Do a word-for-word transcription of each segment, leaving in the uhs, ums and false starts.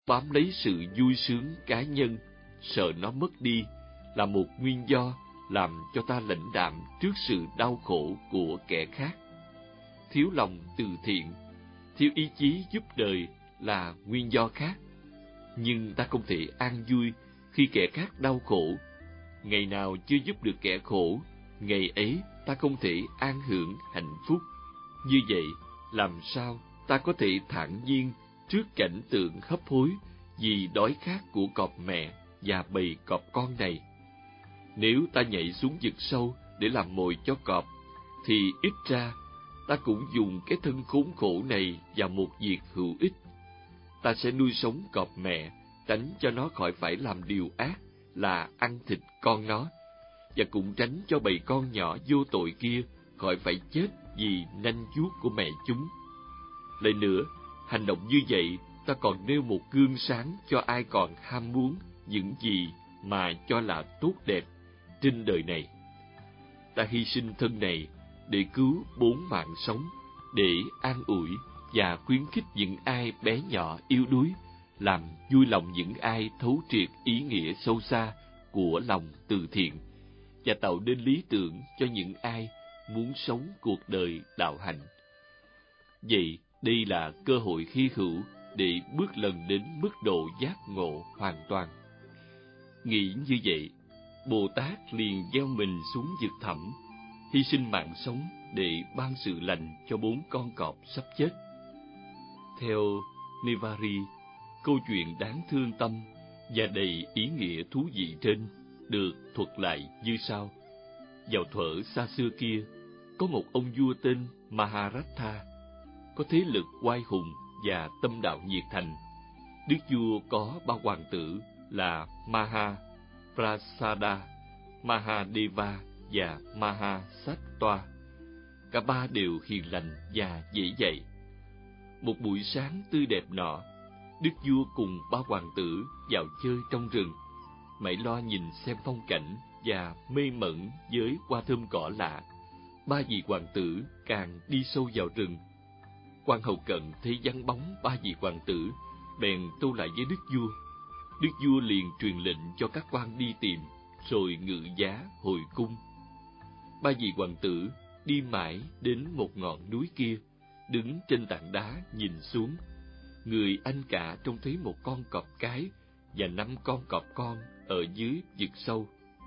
bám lấy sự vui sướng cá nhân, sợ nó mất đi, là một nguyên do làm cho ta lãnh đạm trước sự đau khổ của kẻ khác. Thiếu lòng từ thiện, thiếu ý chí giúp đời là nguyên do khác. Nhưng ta không thể an vui khi kẻ khác đau khổ. Ngày nào chưa giúp được kẻ khổ, ngày ấy ta không thể an hưởng hạnh phúc. Như vậy, làm sao ta có thể thản nhiên trước cảnh tượng hấp hối vì đói khát của cọp mẹ và bầy cọp con này? Nếu ta nhảy xuống vực sâu để làm mồi cho cọp, thì ít ra ta cũng dùng cái thân khốn khổ này vào một việc hữu ích. Ta sẽ nuôi sống cọp mẹ, tránh cho nó khỏi phải làm điều ác là ăn thịt con nó, và cũng tránh cho bầy con nhỏ vô tội kia khỏi phải chết vì nanh vuốt của mẹ chúng. Lại nữa, hành động như vậy, ta còn nêu một gương sáng cho ai còn ham muốn những gì mà cho là tốt đẹp trên đời này. Ta hy sinh thân này để cứu bốn mạng sống, để an ủi và khuyến khích những ai bé nhỏ yếu đuối, làm vui lòng những ai thấu triệt ý nghĩa sâu xa của lòng từ thiện, và tạo nên lý tưởng cho những ai muốn sống cuộc đời đạo hạnh. Vậy, đây là cơ hội hy hữu để bước lần đến mức độ giác ngộ hoàn toàn. Nghĩ như vậy, Bồ Tát liền gieo mình xuống vực thẳm, hy sinh mạng sống để ban sự lành cho bốn con cọp sắp chết. Theo Nevari, câu chuyện đáng thương tâm và đầy ý nghĩa thú vị trên được thuật lại như sau. Vào thuở xa xưa kia, có một ông vua tên Maharatha, có thế lực oai hùng và tâm đạo nhiệt thành. Đức vua có ba hoàng tử là Mahaprasada, Mahadeva và Mahasattva. Cả ba đều hiền lành và dễ dạy. Một buổi sáng tươi đẹp nọ, đức vua cùng ba hoàng tử vào chơi trong rừng, mải lo nhìn xem phong cảnh và mê mẩn với hoa thơm cỏ lạ. Ba vị hoàng tử càng đi sâu vào rừng. Quan hầu cận thấy vắng bóng ba vị hoàng tử, bèn tâu lại với đức vua. Đức vua liền truyền lệnh cho các quan đi tìm, rồi ngự giá hồi cung. Ba vị hoàng tử đi mãi đến một ngọn núi kia, đứng trên tảng đá nhìn xuống. Người anh cả trông thấy một con cọp cái và năm con cọp con ở dưới vực sâu.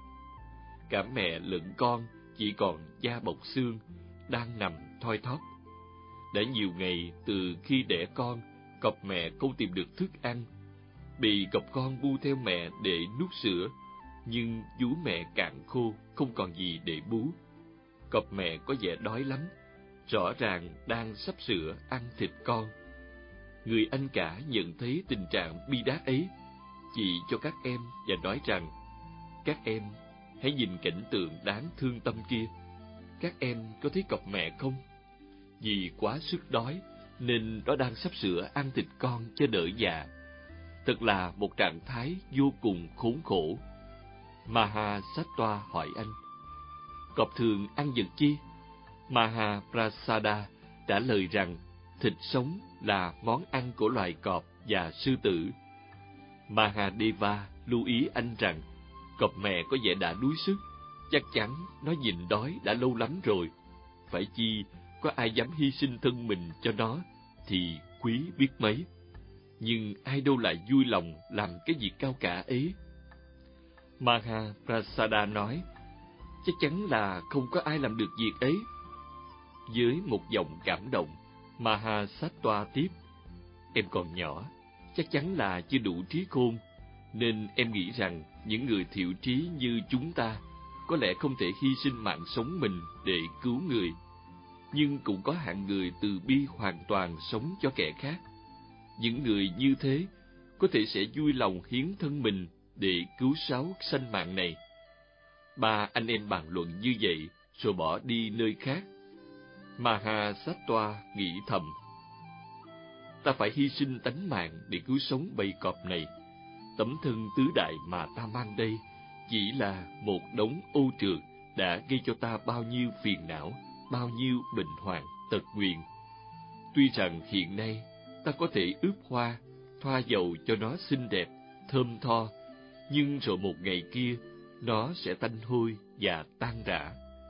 Cả mẹ lẫn con chỉ còn da bọc xương, đang nằm thoi thóp. Đã nhiều ngày từ khi đẻ con, cọp mẹ không tìm được thức ăn. Bị cọp con bu theo mẹ để nuốt sữa, nhưng vú mẹ cạn khô, không còn gì để bú. Cọp mẹ có vẻ đói lắm, rõ ràng đang sắp sửa ăn thịt con. Người anh cả nhận thấy tình trạng bi đát ấy, chỉ cho các em và nói rằng: các em hãy nhìn cảnh tượng đáng thương tâm kia. Các em có thấy cọp mẹ không? Vì quá sức đói nên nó đang sắp sửa ăn thịt con cho đỡ già. Thật là một trạng thái vô cùng khốn khổ. Mahasattva hỏi anh: cọp thường ăn vật chi? Mahaprasada trả lời rằng thịt sống là món ăn của loài cọp và sư tử. Mahadeva lưu ý anh rằng cọp mẹ có vẻ đã đuối sức, chắc chắn nó nhịn đói đã lâu lắm rồi. Phải chi có ai dám hy sinh thân mình cho nó thì quý biết mấy. Nhưng ai đâu lại vui lòng làm cái việc cao cả ấy. Mahaprasada nói: chắc chắn là không có ai làm được việc ấy. Với một giọng cảm động, Mahasattva tiếp: em còn nhỏ, chắc chắn là chưa đủ trí khôn, nên em nghĩ rằng những người thiểu trí như chúng ta có lẽ không thể hy sinh mạng sống mình để cứu người. Nhưng cũng có hạng người từ bi hoàn toàn sống cho kẻ khác. Những người như thế có thể sẽ vui lòng hiến thân mình để cứu sáu sanh mạng này. Ba anh em bàn luận như vậy rồi bỏ đi nơi khác. Mahasattva nghĩ thầm: ta phải hy sinh tánh mạng để cứu sống bầy cọp này. Tấm thân tứ đại mà ta mang đây chỉ là một đống ô trượt đã gây cho ta bao nhiêu phiền não, bao nhiêu bệnh hoạn, tật nguyền. Tuy rằng hiện nay ta có thể ướp hoa, thoa dầu cho nó xinh đẹp, thơm tho, nhưng rồi một ngày kia, nó sẽ tanh hôi và tan rã.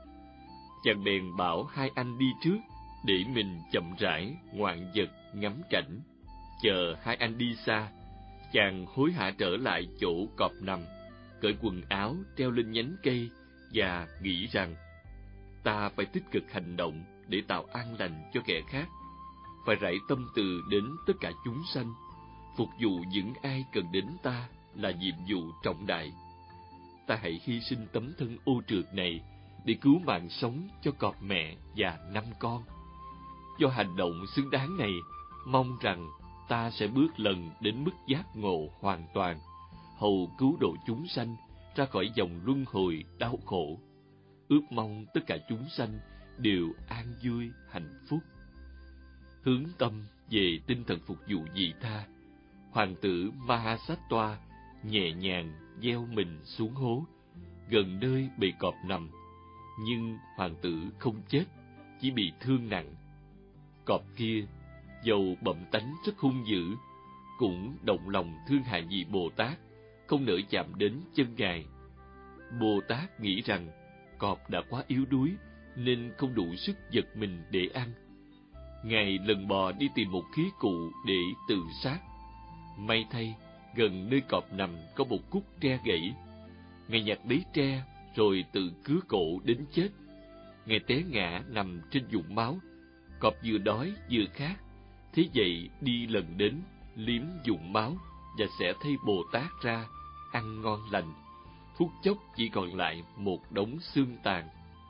Chàng bèn bảo hai anh đi trước, để mình chậm rãi ngoạn vật ngắm cảnh. Chờ hai anh đi xa, chàng hối hả trở lại chỗ cọp nằm, cởi quần áo treo lên nhánh cây và nghĩ rằng ta phải tích cực hành động để tạo an lành cho kẻ khác, phải rải tâm từ đến tất cả chúng sanh, phục vụ những ai cần đến ta là nhiệm vụ trọng đại. Ta hãy hy sinh tấm thân ô trượt này để cứu mạng sống cho cọp mẹ và năm con. Do hành động xứng đáng này, mong rằng ta sẽ bước lần đến mức giác ngộ hoàn toàn, hầu cứu độ chúng sanh ra khỏi dòng luân hồi đau khổ. Ước mong tất cả chúng sanh đều an vui hạnh phúc. Hướng tâm về tinh thần phục vụ vị tha, hoàng tử Mahasattva nhẹ nhàng gieo mình xuống hố gần nơi bầy cọp nằm, nhưng hoàng tử không chết, chỉ bị thương nặng. Cọp kia dầu bậm tánh rất hung dữ, cũng động lòng thương hại vị Bồ Tát, không nỡ chạm đến chân Ngài. Bồ Tát nghĩ rằng cọp đã quá yếu đuối nên không đủ sức giật mình để ăn. Ngài lần bò đi tìm một khí cụ để tự sát. May thay, gần nơi cọp nằm có một khúc tre gãy. Ngài nhặt lấy tre rồi tự cứa cổ đến chết. Ngài té ngã nằm trên vũng máu. Cọp vừa đói vừa khát, thế vậy đi lần đến liếm vũng máu và sẽ thấy Bồ Tát ra ăn ngon lành. Phút chốc chỉ còn lại một đống xương tàn.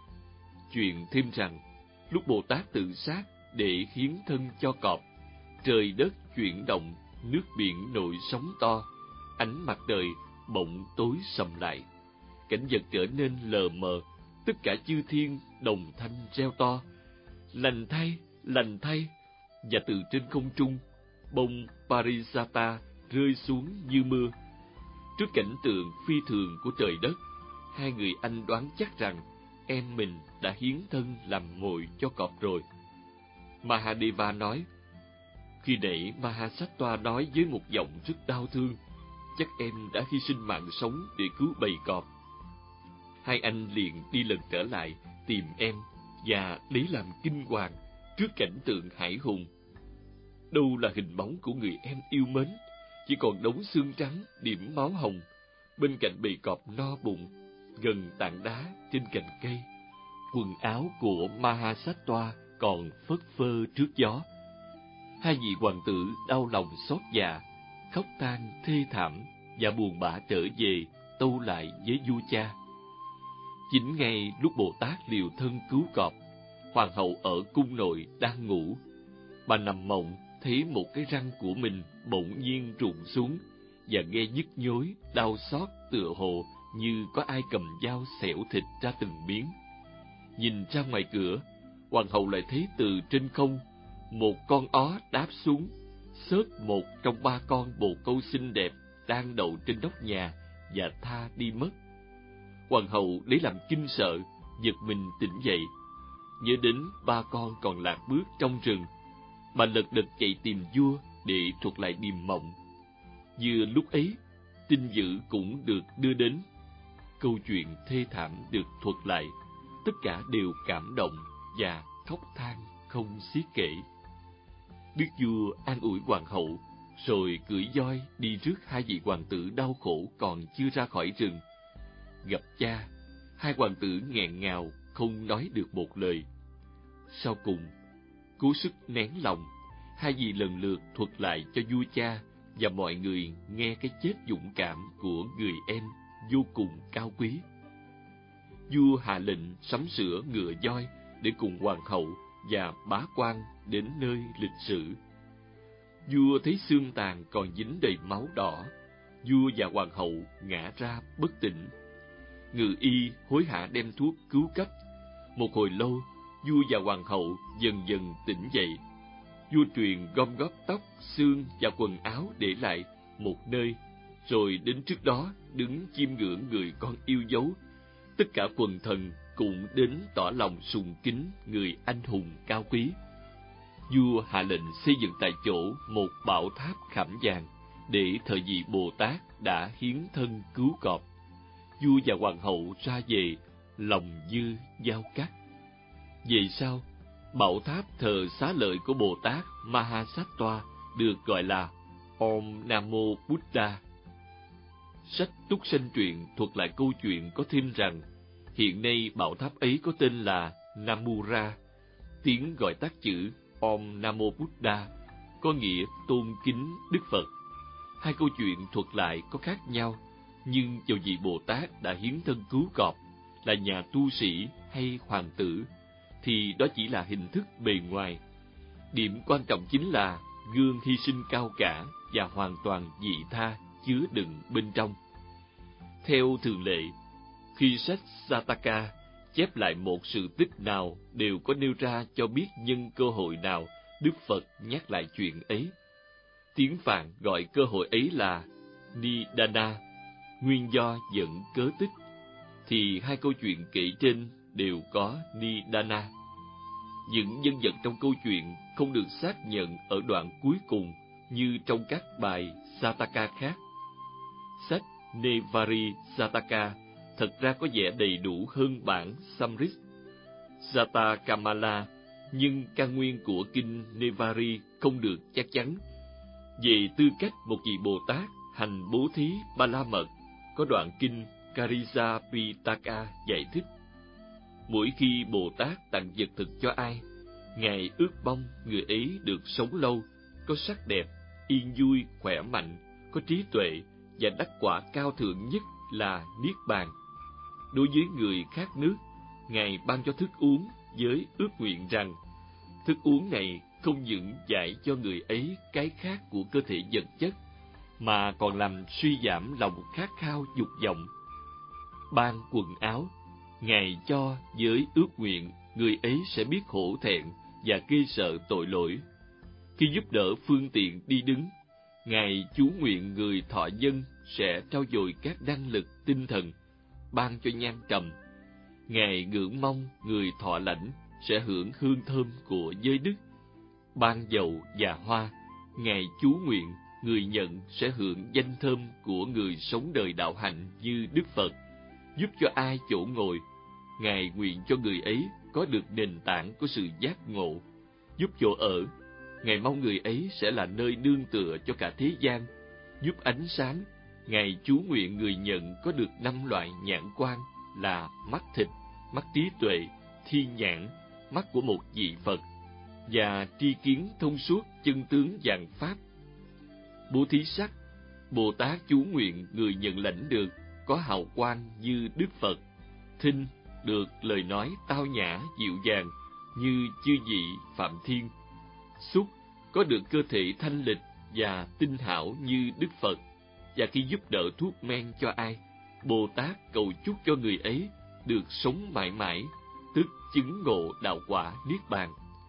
Chuyện thêm rằng, lúc Bồ Tát tự sát để hiến thân cho cọp, trời đất chuyển động, nước biển nổi sóng to, ánh mặt trời bỗng tối sầm lại, cảnh vật trở nên lờ mờ, tất cả chư thiên đồng thanh reo to: lành thay, lành thay! Và từ trên không trung, bông Parijata rơi xuống như mưa. Trước cảnh tượng phi thường của trời đất, hai người anh đoán chắc rằng em mình đã hiến thân làm mồi cho cọp rồi. Mahadeva nói: khi nãy Mahasattva nói với một giọng rất đau thương, chắc em đã hy sinh mạng sống để cứu bầy cọp. Hai anh liền đi lần trở lại tìm em và lấy làm kinh hoàng trước cảnh tượng hãi hùng. Đâu là hình bóng của người em yêu mến, chỉ còn đống xương trắng điểm máu hồng bên cạnh bầy cọp no bụng gần tảng đá trên cành cây. Quần áo của Mahasattva còn phất phơ trước gió. Hai vị hoàng tử đau lòng xót dạ, khóc than thê thảm và buồn bã trở về tâu lại với vua cha. Chính ngay lúc Bồ Tát liều thân cứu cọp, hoàng hậu ở cung nội đang ngủ. Bà nằm mộng thấy một cái răng của mình bỗng nhiên rụng xuống và nghe nhức nhối, đau xót, tựa hồ như có ai cầm dao xẻo thịt ra từng miếng. Nhìn ra ngoài cửa, hoàng hậu lại thấy từ trên không một con ó đáp xuống, xớt một trong ba con bồ câu xinh đẹp đang đậu trên nóc nhà và tha đi mất. Hoàng hậu lấy làm kinh sợ, giật mình tỉnh dậy, nhớ đến ba con còn lạc bước trong rừng. Bà lật đật chạy tìm vua để thuật lại điềm mộng. Vừa lúc ấy, tin dữ cũng được đưa đến. Câu chuyện thê thảm được thuật lại, tất cả đều cảm động và khóc than không xiết kể. Đức vua an ủi hoàng hậu, rồi cưỡi voi đi rước hai vị hoàng tử đau khổ còn chưa ra khỏi rừng. Gặp cha, hai hoàng tử nghẹn ngào không nói được một lời. Sau cùng, cố sức nén lòng, hai vị lần lượt thuật lại cho vua cha và mọi người nghe cái chết dũng cảm của người em vô cùng cao quý. Vua hạ lệnh sắm sửa ngựa voi để cùng hoàng hậu và bá quan đến nơi lịch sử. Vua thấy xương tàn còn dính đầy máu đỏ, vua và hoàng hậu ngã ra bất tỉnh. Ngự y hối hả đem thuốc cứu cấp. Một hồi lâu, vua và hoàng hậu dần dần tỉnh dậy. Vua truyền gom góp tóc, xương và quần áo để lại một nơi, rồi đến trước đó đứng chiêm ngưỡng người con yêu dấu. Tất cả quần thần cũng đến tỏ lòng sùng kính người anh hùng cao quý. Vua hạ lệnh xây dựng tại chỗ một bảo tháp khảm vàng, để thờ vị Bồ Tát đã hiến thân cứu cọp. Vua và hoàng hậu ra về, lòng như dao cắt. Về sau, bảo tháp thờ xá lợi của Bồ Tát Mahasattva được gọi là Om Namo Buddha. Sách Túc Sanh Truyện thuật lại câu chuyện có thêm rằng, hiện nay bảo tháp ấy có tên là Namura, tiếng gọi tắt chữ Om Namo Buddha, có nghĩa tôn kính Đức Phật. Hai câu chuyện thuật lại có khác nhau, nhưng dầu vị Bồ Tát đã hiến thân cứu cọp, là nhà tu sĩ hay hoàng tử, thì đó chỉ là hình thức bề ngoài. Điểm quan trọng chính là gương hy sinh cao cả và hoàn toàn vị tha chứa đựng bên trong. Theo thường lệ, khi sách Sataka chép lại một sự tích nào đều có nêu ra cho biết nhân cơ hội nào Đức Phật nhắc lại chuyện ấy. Tiếng Phạn gọi cơ hội ấy là Nidana, nguyên do dẫn cớ tích, thì hai câu chuyện kể trên đều có Nidana. Những nhân vật trong câu chuyện không được xác nhận ở đoạn cuối cùng như trong các bài Sataka khác. Sách Nevari Sataka thật ra có vẻ đầy đủ hơn bản Samrit Satakamala, nhưng căn nguyên của kinh Nevari không được chắc chắn. Về tư cách một vị Bồ Tát hành bố thí ba la mật, có đoạn kinh Karija Pitaka giải thích: mỗi khi Bồ Tát tặng vật thực cho ai, Ngài ước mong người ấy được sống lâu, có sắc đẹp, yên vui, khỏe mạnh, có trí tuệ và đắc quả cao thượng nhất là Niết Bàn. Đối với người khác nước, Ngài ban cho thức uống với ước nguyện rằng thức uống này không những giải cho người ấy cái khát của cơ thể vật chất, mà còn làm suy giảm lòng khát khao dục vọng. Ban quần áo, Ngài cho với ước nguyện người ấy sẽ biết hổ thẹn và ghê sợ tội lỗi. Khi giúp đỡ phương tiện đi đứng, Ngài chú nguyện người thọ dân sẽ trau dồi các năng lực tinh thần, ban cho nhan trầm. Ngài ngưỡng mong người thọ lãnh sẽ hưởng hương thơm của giới đức, ban dầu và hoa. Ngài chú nguyện người nhận sẽ hưởng danh thơm của người sống đời đạo hạnh như Đức Phật. Giúp cho ai chỗ ngồi, Ngài nguyện cho người ấy có được nền tảng của sự giác ngộ. Giúp chỗ ở, Ngài mong người ấy sẽ là nơi nương tựa cho cả thế gian. Giúp ánh sáng, Ngài chú nguyện người nhận có được năm loại nhãn quan là mắt thịt, mắt trí tuệ, thiên nhãn, mắt của một vị Phật, và tri kiến thông suốt chân tướng vạn pháp. Bố thí sắc, Bồ Tát chú nguyện người nhận lãnh được có hào quang như Đức Phật. Thinh, được lời nói tao nhã dịu dàng như chư vị Phạm Thiên. Xúc, có được cơ thể thanh lịch và tinh hảo như Đức Phật. Và khi giúp đỡ thuốc men cho ai, Bồ Tát cầu chúc cho người ấy được sống mãi mãi, tức chứng ngộ đạo quả Niết Bàn.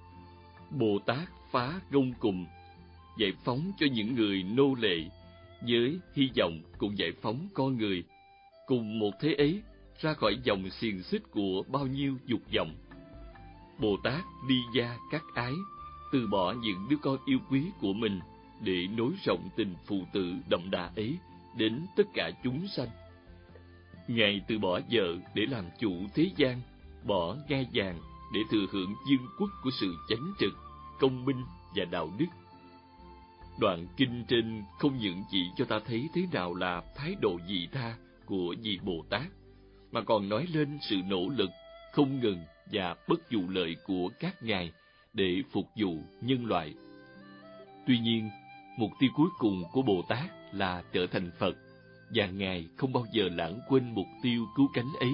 Bồ Tát phá gông cùm, giải phóng cho những người nô lệ, với hy vọng cùng giải phóng con người, cùng một thế ấy ra khỏi dòng xiềng xích của bao nhiêu dục vọng. Bồ Tát đi gia các ái, từ bỏ những đứa con yêu quý của mình để nối rộng tình phụ tử đậm đà ấy đến tất cả chúng sanh. Ngài từ bỏ vợ để làm chủ thế gian, bỏ ngai vàng để thừa hưởng vương quốc của sự chánh trực, công minh và đạo đức. Đoạn kinh trên không những chỉ cho ta thấy thế nào là thái độ vị tha của vị Bồ Tát, mà còn nói lên sự nỗ lực không ngừng và bất vụ lợi của các ngài để phục vụ nhân loại. Tuy nhiên, mục tiêu cuối cùng của Bồ Tát là trở thành Phật, và ngài không bao giờ lãng quên mục tiêu cứu cánh ấy.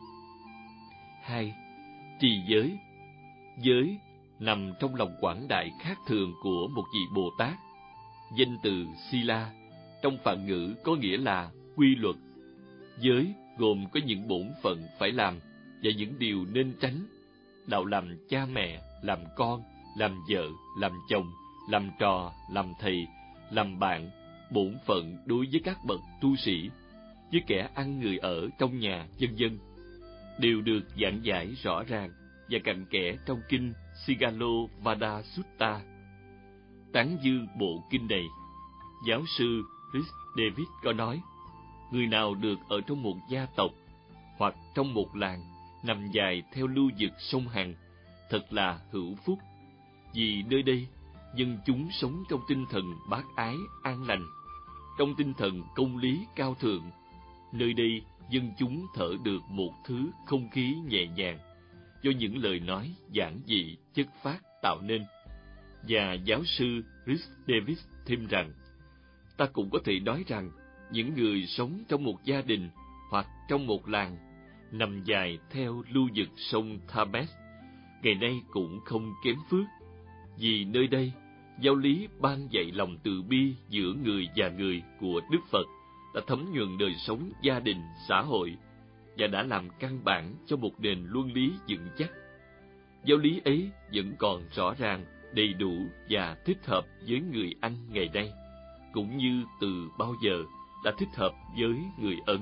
Hai, trì giới. Giới nằm trong lòng quảng đại khác thường của một vị Bồ Tát. Danh từ Sila trong Phạn ngữ có nghĩa là quy luật. Giới gồm có những bổn phận phải làm và những điều nên tránh. Đạo làm cha mẹ, làm con, làm vợ, làm chồng, làm trò, làm thầy, làm bạn, bổn phận đối với các bậc tu sĩ, với kẻ ăn người ở trong nhà, vân vân, đều được giảng giải rõ ràng và cặn kẽ trong kinh Sigalo Vada Sutta. Tán dương bộ kinh này, giáo sư Rhys David có nói, người nào được ở trong một gia tộc hoặc trong một làng nằm dài theo lưu vực sông Hằng, thật là hữu phúc, vì nơi đây dân chúng sống trong tinh thần bác ái an lành, trong tinh thần công lý cao thượng. Nơi đây dân chúng thở được một thứ không khí nhẹ nhàng do những lời nói giản dị chất phác tạo nên. Và giáo sư Rhys Davis thêm rằng, ta cũng có thể nói rằng những người sống trong một gia đình hoặc trong một làng nằm dài theo lưu vực sông Thames ngày nay cũng không kém phước, vì nơi đây giáo lý ban dạy lòng từ bi giữa người và người của Đức Phật đã thấm nhuần đời sống gia đình, xã hội và đã làm căn bản cho một nền luân lý vững chắc. Giáo lý ấy vẫn còn rõ ràng, đầy đủ và thích hợp với người Anh ngày nay, cũng như từ bao giờ đã thích hợp với người Ấn.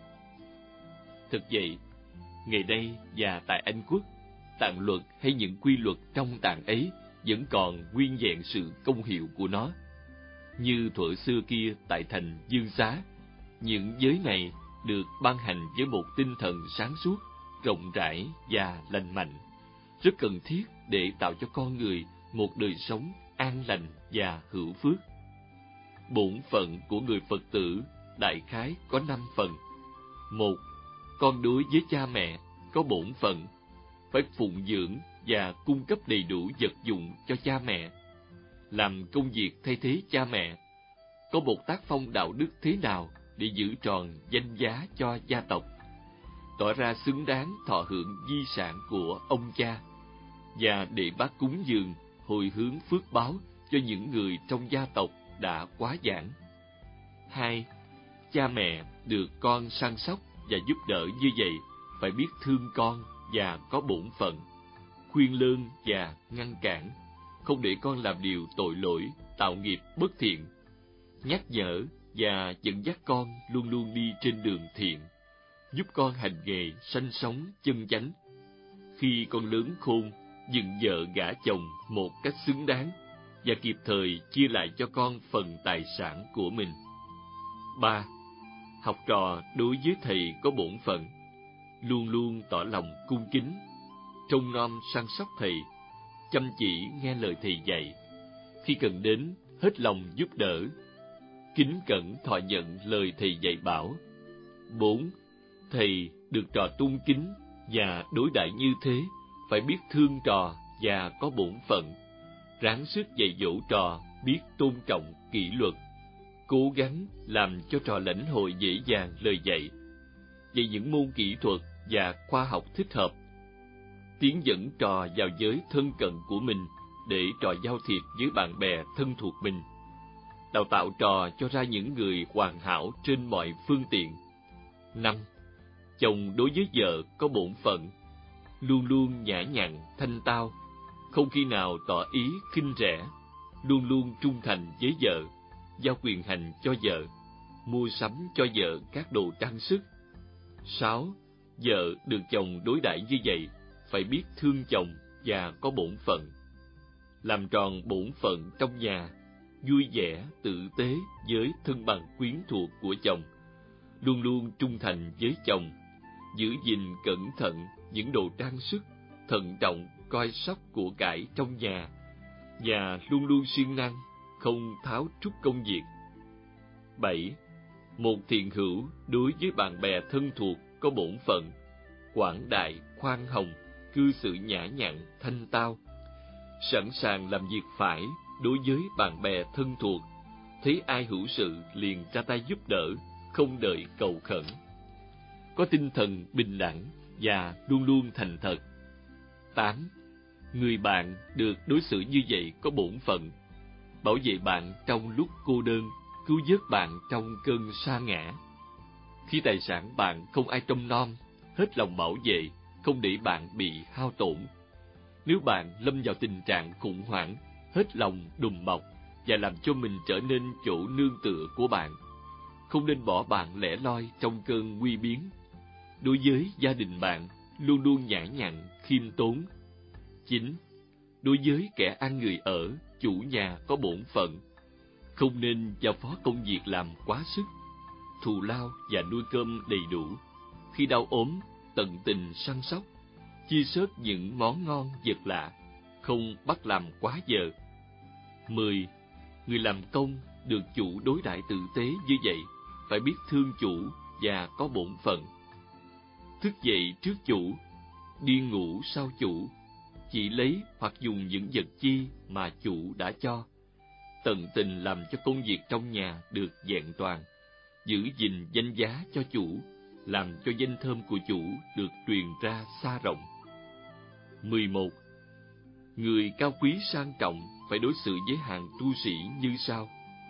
Thực vậy, ngày nay và tại Anh Quốc, tạng luật hay những quy luật trong tạng ấy vẫn còn nguyên vẹn sự công hiệu của nó. Như thuở xưa kia tại thành Dương Xá, những giới này được ban hành với một tinh thần sáng suốt, rộng rãi và lành mạnh, rất cần thiết để tạo cho con người một đời sống an lành và hữu phước. Bổn phận của người Phật tử đại khái có năm phần. Một, con đối với cha mẹ có bổn phận, phải phụng dưỡng và cung cấp đầy đủ vật dụng cho cha mẹ, làm công việc thay thế cha mẹ, có một tác phong đạo đức thế nào để giữ tròn danh giá cho gia tộc, tỏ ra xứng đáng thọ hưởng di sản của ông cha, và để bác cúng dường hồi hướng phước báo cho những người trong gia tộc đã quá giảng. Hai, cha mẹ được con săn sóc và giúp đỡ như vậy phải biết thương con và có bổn phận, khuyên lơn và ngăn cản, không để con làm điều tội lỗi, tạo nghiệp bất thiện, nhắc nhở và dẫn dắt con luôn luôn đi trên đường thiện, giúp con hành nghề sanh sống chân chánh. Khi con lớn khôn, dựng vợ gả chồng một cách xứng đáng và kịp thời chia lại cho con phần tài sản của mình. Ba, học trò đối với thầy có bổn phận, luôn luôn tỏ lòng cung kính, trông nom săn sóc thầy, chăm chỉ nghe lời thầy dạy, khi cần đến hết lòng giúp đỡ, kính cẩn thọ nhận lời thầy dạy bảo. Bốn, thầy được trò tôn kính và đối đãi như thế phải biết thương trò và có bổn phận, ráng sức dạy dỗ trò biết tôn trọng kỷ luật, cố gắng làm cho trò lãnh hội dễ dàng lời dạy, dạy những môn kỹ thuật và khoa học thích hợp, tiến dẫn trò vào giới thân cận của mình để trò giao thiệp với bạn bè thân thuộc mình, đào tạo trò cho ra những người hoàn hảo trên mọi phương tiện. Năm, chồng đối với vợ có bổn phận, luôn luôn nhã nhặn, thanh tao, không khi nào tỏ ý khinh rẻ, luôn luôn trung thành với vợ, giao quyền hành cho vợ, mua sắm cho vợ các đồ trang sức. Sáu, vợ được chồng đối đãi như vậy phải biết thương chồng và có bổn phận, làm tròn bổn phận trong nhà, vui vẻ, tử tế với thân bằng quyến thuộc của chồng, luôn luôn trung thành với chồng, giữ gìn cẩn thận những đồ trang sức, thận trọng coi sóc của cải trong nhà, và luôn luôn siêng năng, không tháo trút công việc. Bảy, một thiện hữu đối với bạn bè thân thuộc có bổn phận, quảng đại, khoan hồng, cư xử nhã nhặn, thanh tao, sẵn sàng làm việc phải đối với bạn bè thân thuộc, thấy ai hữu sự liền ra tay giúp đỡ, không đợi cầu khẩn, có tinh thần bình đẳng và luôn luôn thành thật. Tám, người bạn được đối xử như vậy có bổn phận, bảo vệ bạn trong lúc cô đơn, cứu vớt bạn trong cơn sa ngã. Khi tài sản bạn không ai trông nom, hết lòng bảo vệ, không để bạn bị hao tổn. Nếu bạn lâm vào tình trạng khủng hoảng, hết lòng đùm bọc và làm cho mình trở nên chỗ nương tựa của bạn, không nên bỏ bạn lẻ loi trong cơn nguy biến. Đối với gia đình bạn, luôn luôn nhã nhặn, khiêm tốn. Chín, đối với kẻ ăn người ở, chủ nhà có bổn phận, Không nên giao phó công việc làm quá sức, thù lao và nuôi cơm đầy đủ. Khi đau ốm, tận tình săn sóc, chia sớt những món ngon vật lạ, không bắt làm quá giờ. Mười. Người làm công được chủ đối đãi tử tế như vậy, phải biết thương chủ và có bổn phận. Thức dậy trước chủ, đi ngủ sau chủ, chỉ lấy hoặc dùng những vật chi mà chủ đã cho. Tận tình làm cho công việc trong nhà được vẹn toàn, giữ gìn danh giá cho chủ, làm cho danh thơm của chủ được truyền ra xa rộng. Mười một. Người cao quý sang trọng phải đối xử với hàng tu sĩ như sau: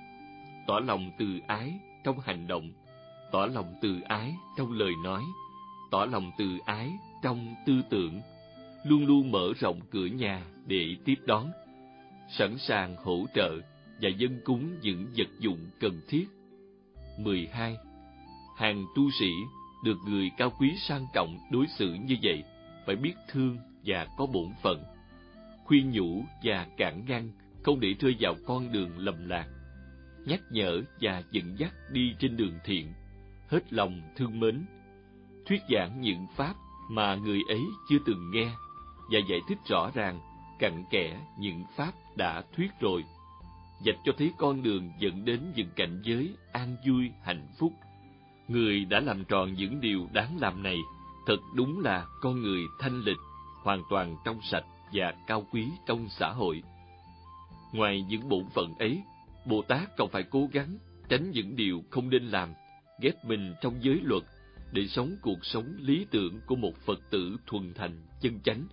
tỏ lòng từ ái trong hành động, tỏ lòng từ ái trong lời nói, tỏ lòng từ ái trong tư tưởng, luôn luôn mở rộng cửa nhà để tiếp đón, sẵn sàng hỗ trợ và dâng cúng những vật dụng cần thiết. Mười hai. Hàng tu sĩ được người cao quý sang trọng đối xử như vậy, phải biết thương và có bổn phận, khuyên nhủ và cản ngăn, không để rơi vào con đường lầm lạc, nhắc nhở và dẫn dắt đi trên đường thiện, hết lòng thương mến, thuyết giảng những pháp mà người ấy chưa từng nghe và giải thích rõ ràng, cặn kẽ những pháp đã thuyết rồi, vạch cho thấy con đường dẫn đến những cảnh giới an vui hạnh phúc. Người đã làm tròn những điều đáng làm này, thật đúng là con người thanh lịch, hoàn toàn trong sạch và cao quý trong xã hội. Ngoài những bổn phận ấy, Bồ Tát còn phải cố gắng tránh những điều không nên làm, ghép mình trong giới luật để sống cuộc sống lý tưởng của một Phật tử thuần thành chân chánh.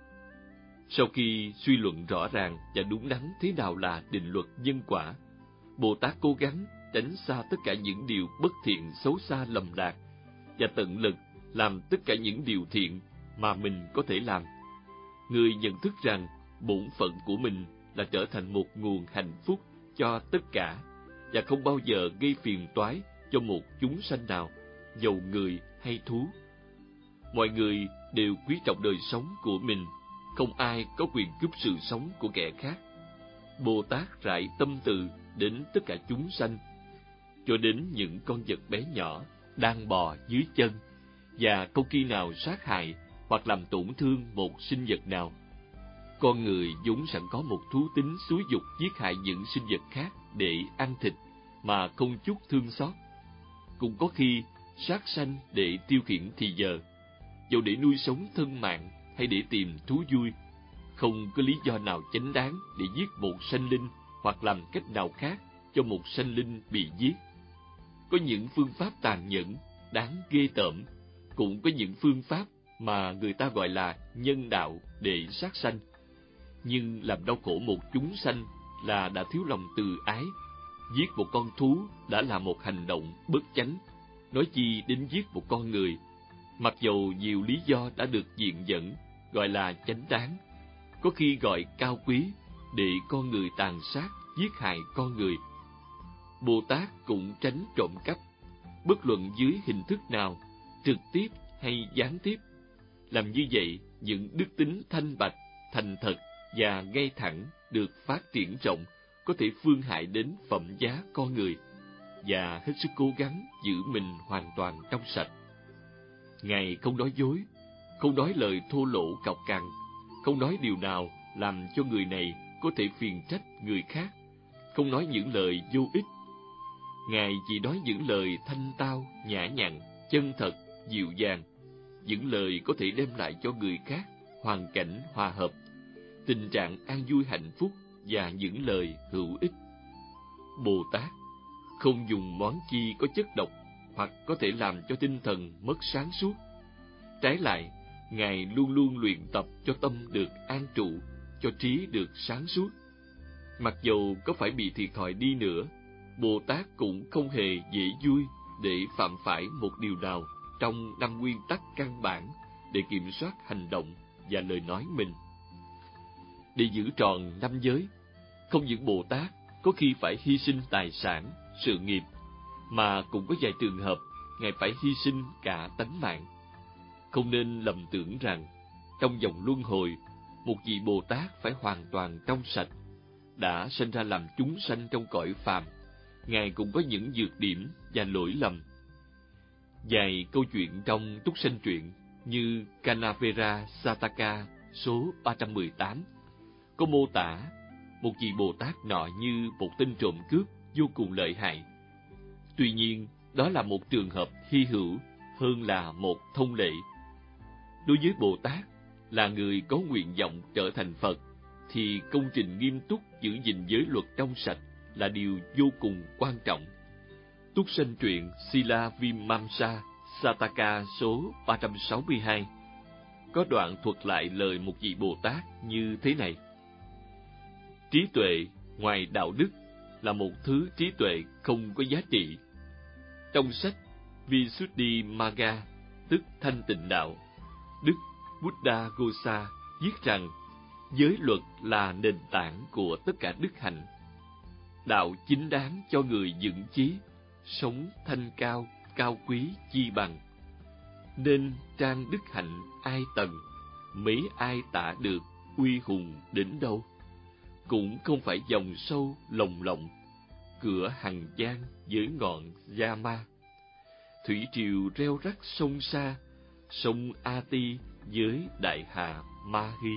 Sau khi suy luận rõ ràng và đúng đắn thế nào là định luật nhân quả, Bồ Tát cố gắng tránh xa tất cả những điều bất thiện xấu xa lầm lạc và tận lực làm tất cả những điều thiện mà mình có thể làm. Người nhận thức rằng bổn phận của mình là trở thành một nguồn hạnh phúc cho tất cả và không bao giờ gây phiền toái cho một chúng sanh nào, dầu người hay thú. Mọi người đều quý trọng đời sống của mình, không ai có quyền cướp sự sống của kẻ khác. Bồ Tát rải tâm từ đến tất cả chúng sanh, cho đến những con vật bé nhỏ đang bò dưới chân, và không khi nào sát hại hoặc làm tổn thương một sinh vật nào. Con người vốn sẵn có một thú tính xúi dục giết hại những sinh vật khác để ăn thịt mà không chút thương xót. Cũng có khi sát sanh để tiêu khiển thì giờ, dẫu để nuôi sống thân mạng hay để tìm thú vui, không có lý do nào chánh đáng để giết một sanh linh hoặc làm cách nào khác cho một sanh linh bị giết. Có những phương pháp tàn nhẫn, đáng ghê tởm, cũng có những phương pháp mà người ta gọi là nhân đạo để sát sanh. Nhưng làm đau khổ một chúng sanh là đã thiếu lòng từ ái. Giết một con thú đã là một hành động bất chánh, nói chi đến giết một con người. Mặc dầu nhiều lý do đã được viện dẫn, gọi là chánh đáng, có khi gọi cao quý, để con người tàn sát, giết hại con người. Bồ Tát cũng tránh trộm cắp, bất luận dưới hình thức nào, trực tiếp hay gián tiếp. Làm như vậy, những đức tính thanh bạch, thành thật và ngay thẳng được phát triển rộng, có thể phương hại đến phẩm giá con người, và hết sức cố gắng giữ mình hoàn toàn trong sạch. Ngài không nói dối, không nói lời thô lỗ cọc cằn, không nói điều nào làm cho người này có thể phiền trách người khác, không nói những lời vô ích. Ngài chỉ nói những lời thanh tao, nhã nhặn, chân thật, dịu dàng, những lời có thể đem lại cho người khác hoàn cảnh hòa hợp, tình trạng an vui hạnh phúc và những lời hữu ích. Bồ Tát không dùng món chi có chất độc hoặc có thể làm cho tinh thần mất sáng suốt. Trái lại, Ngài luôn luôn luyện tập cho tâm được an trụ, cho trí được sáng suốt. Mặc dầu có phải bị thiệt thòi đi nữa, Bồ Tát cũng không hề dễ vui để phạm phải một điều nào trong năm nguyên tắc căn bản để kiểm soát hành động và lời nói mình. Để giữ tròn năm giới, không những Bồ Tát có khi phải hy sinh tài sản, sự nghiệp, mà cũng có vài trường hợp Ngài phải hy sinh cả tánh mạng. Không nên lầm tưởng rằng trong vòng luân hồi, một vị Bồ Tát phải hoàn toàn trong sạch, đã sinh ra làm chúng sanh trong cõi phàm, Ngài cũng có những nhược điểm và lỗi lầm. Vài câu chuyện trong Túc Sanh Truyện như Canavera Sataka số ba trăm mười tám có mô tả một vị Bồ Tát nọ như một tên trộm cướp vô cùng lợi hại. Tuy nhiên, đó là một trường hợp hy hữu hơn là một thông lệ. Đối với Bồ Tát là người có nguyện vọng trở thành Phật, thì công trình nghiêm túc giữ gìn giới luật trong sạch là điều vô cùng quan trọng. Túc Sanh Truyện Sila Vimamsa Sataka số ba trăm sáu mươi hai có đoạn thuật lại lời một vị Bồ Tát như thế này: trí tuệ ngoài đạo đức là một thứ trí tuệ không có giá trị. Trong sách Visuddhimagga, tức thanh tịnh đạo, Đức Buddha Ghosa viết rằng giới luật là nền tảng của tất cả đức hạnh. Đạo chính đáng cho người vững chí, sống thanh cao, cao quý chi bằng. Nên trang đức hạnh ai tầng, mấy ai tả được uy hùng đến đâu. Cũng không phải dòng sâu lồng lộng, cửa Hằng Giang với ngọn Yama. Thủy triều reo rắt sông xa, sông A Ti với đại hà Ma-hi,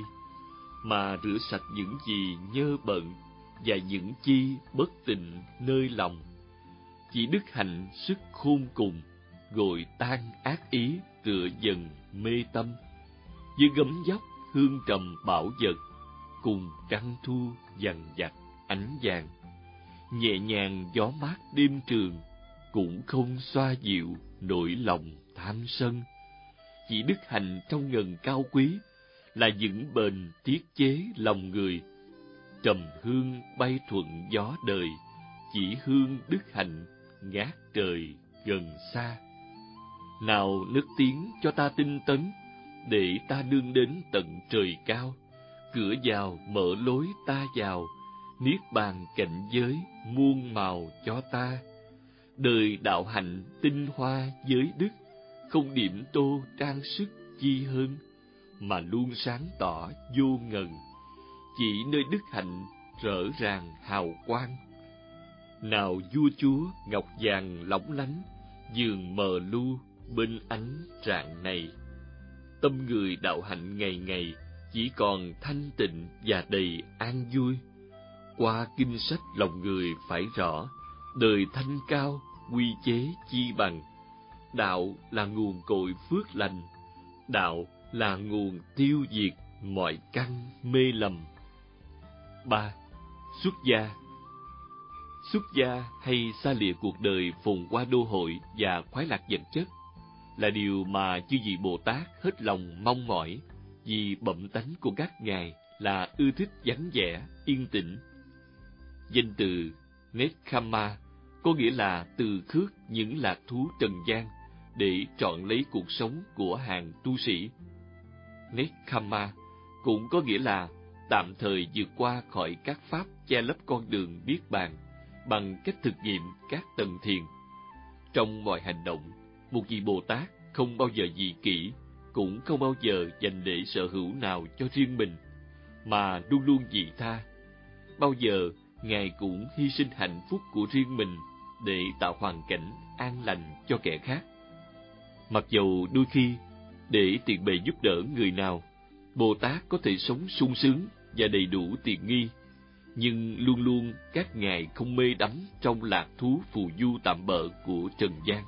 mà rửa sạch những gì nhơ bẩn và những chi bất tịnh nơi lòng. Chỉ đức hạnh sức khôn cùng, gội tan ác ý tựa dần mê tâm. Với gấm vóc hương trầm bảo vật, cùng trăng thu dằn vặt ánh vàng. Nhẹ nhàng gió mát đêm trường, cũng không xoa dịu nỗi lòng tham sân. Chỉ đức hạnh trong ngần cao quý là vững bền tiết chế lòng người. Trầm hương bay thuận gió đời, chỉ hương đức hạnh ngát trời gần xa. Nào nức tiếng cho ta tinh tấn, để ta đương đến tận trời cao. Cửa vào mở lối ta vào, niết bàn cảnh giới muôn màu cho ta. Đời đạo hạnh tinh hoa giới đức, không điểm tô trang sức chi hơn, mà luôn sáng tỏ vô ngần, chỉ nơi đức hạnh rỡ ràng hào quang. Nào vua chúa ngọc vàng lóng lánh, giường mờ lu bên ánh rạng này. Tâm người đạo hạnh ngày ngày chỉ còn thanh tịnh và đầy an vui. Qua kinh sách lòng người phải rõ, đời thanh cao quy chế chi bằng. Đạo là nguồn cội phước lành, đạo là nguồn tiêu diệt mọi căn mê lầm. Ba. Xuất gia. Xuất gia hay xa lìa cuộc đời phồn hoa đô hội và khoái lạc vật chất là điều mà chư vị Bồ Tát hết lòng mong mỏi, vì bẩm tánh của các ngài là ưa thích vắng vẻ, yên tĩnh. Danh từ Nekkhamma có nghĩa là từ khước những lạc thú trần gian để trọn lấy cuộc sống của hàng tu sĩ. Nekkhamma cũng có nghĩa là tạm thời vượt qua khỏi các pháp che lấp con đường niết bàn bằng cách thực nghiệm các tầng thiền. Trong mọi hành động, một vị Bồ Tát không bao giờ dị kỷ, cũng không bao giờ dành để sở hữu nào cho riêng mình, mà luôn luôn vị tha. Bao giờ ngài cũng hy sinh hạnh phúc của riêng mình để tạo hoàn cảnh an lành cho kẻ khác. Mặc dầu đôi khi để tiện bề giúp đỡ người nào, Bồ Tát có thể sống sung sướng và đầy đủ tiện nghi, nhưng luôn luôn các ngài không mê đắm trong lạc thú phù du tạm bợ của trần gian.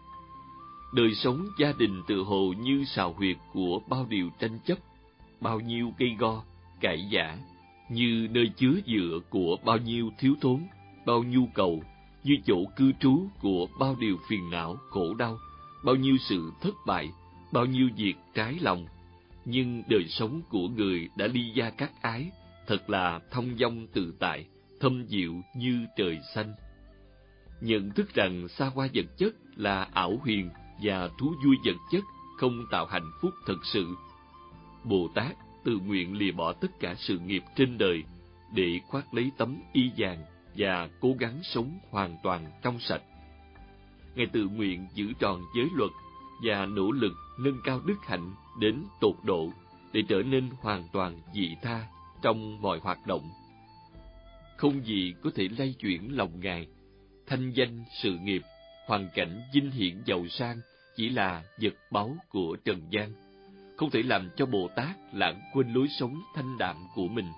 Đời sống gia đình tự hồ như sào huyệt của bao điều tranh chấp, bao nhiêu gây go, cãi vã, như nơi chứa dựa của bao nhiêu thiếu thốn, bao nhu cầu, như chỗ cư trú của bao điều phiền não, khổ đau, bao nhiêu sự thất bại, bao nhiêu việc trái lòng. Nhưng đời sống của người đã ly gia các ái, thật là thông dong tự tại, thâm diệu như trời xanh. Nhận thức rằng xa hoa vật chất là ảo huyền và thú vui vật chất không tạo hạnh phúc thật sự, Bồ Tát tự nguyện lìa bỏ tất cả sự nghiệp trên đời để khoác lấy tấm y vàng và cố gắng sống hoàn toàn trong sạch. Ngài tự nguyện giữ tròn giới luật và nỗ lực nâng cao đức hạnh đến tột độ để trở nên hoàn toàn vị tha trong mọi hoạt động. không gì có thể lay chuyển lòng Ngài. Thanh danh, sự nghiệp, hoàn cảnh vinh hiển giàu sang chỉ là vật báu của trần gian, không thể làm cho Bồ Tát lãng quên lối sống thanh đạm của mình.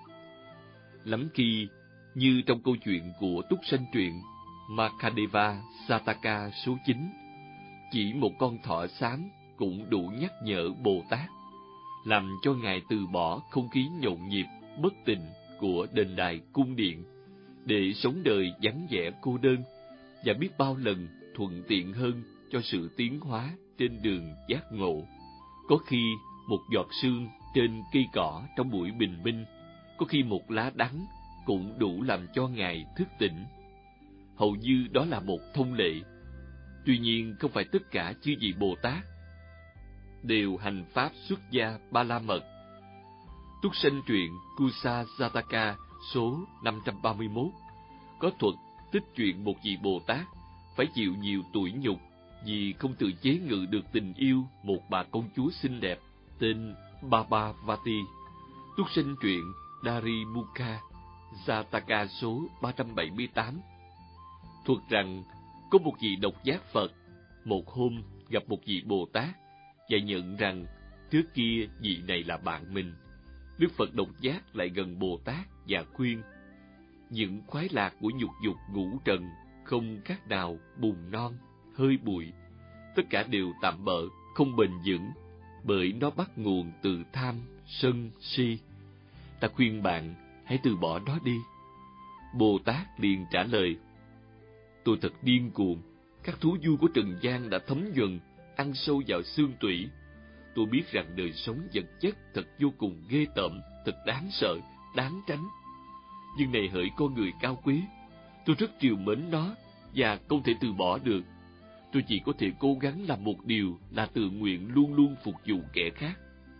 Lắm khi, như trong câu chuyện của Túc Sanh truyện Makadeva Sataka số chín, chỉ một con thỏ xám cũng đủ nhắc nhở Bồ Tát, làm cho Ngài từ bỏ không khí nhộn nhịp, bất tịnh của đền đài cung điện, để sống đời vắng vẻ cô đơn, và biết bao lần thuận tiện hơn cho sự tiến hóa trên đường giác ngộ. Có khi một giọt sương trên cây cỏ trong buổi bình minh, có khi một lá đắng cũng đủ làm cho Ngài thức tỉnh. Hầu như đó là một thông lệ. Tuy nhiên, không phải tất cả chư vị Bồ Tát đều hành pháp xuất gia Ba La Mật. Túc Sanh truyện Kusa Sataka số năm trăm ba mươi mốt có thuật tích chuyện một vị Bồ Tát phải chịu nhiều tủi nhục vì không tự chế ngự được tình yêu một bà công chúa xinh đẹp tên Babavati. Túc Sanh truyện Darimukha Sataka số ba trăm bảy mươi tám thuật rằng có một vị độc giác Phật một hôm gặp một vị Bồ Tát và nhận rằng trước kia vị này là bạn mình. Đức Phật độc giác lại gần Bồ Tát và khuyên: những khoái lạc của nhục dục ngũ trần không khác nào bùn non, hơi bụi, tất cả đều tạm bợ, không bền vững, bởi nó bắt nguồn từ tham, sân, si. Ta khuyên bạn hãy từ bỏ nó đi. Bồ Tát liền trả lời: tôi thật điên cuồng, các thú vui của trần gian đã thấm nhuần, ăn sâu vào xương tủy. Tôi biết rằng đời sống vật chất thật vô cùng ghê tởm, thật đáng sợ, đáng tránh. Nhưng này hỡi con người cao quý, tôi rất trìu mến nó và không thể từ bỏ được. Tôi chỉ có thể cố gắng làm một điều là tự nguyện luôn luôn phục vụ kẻ khác.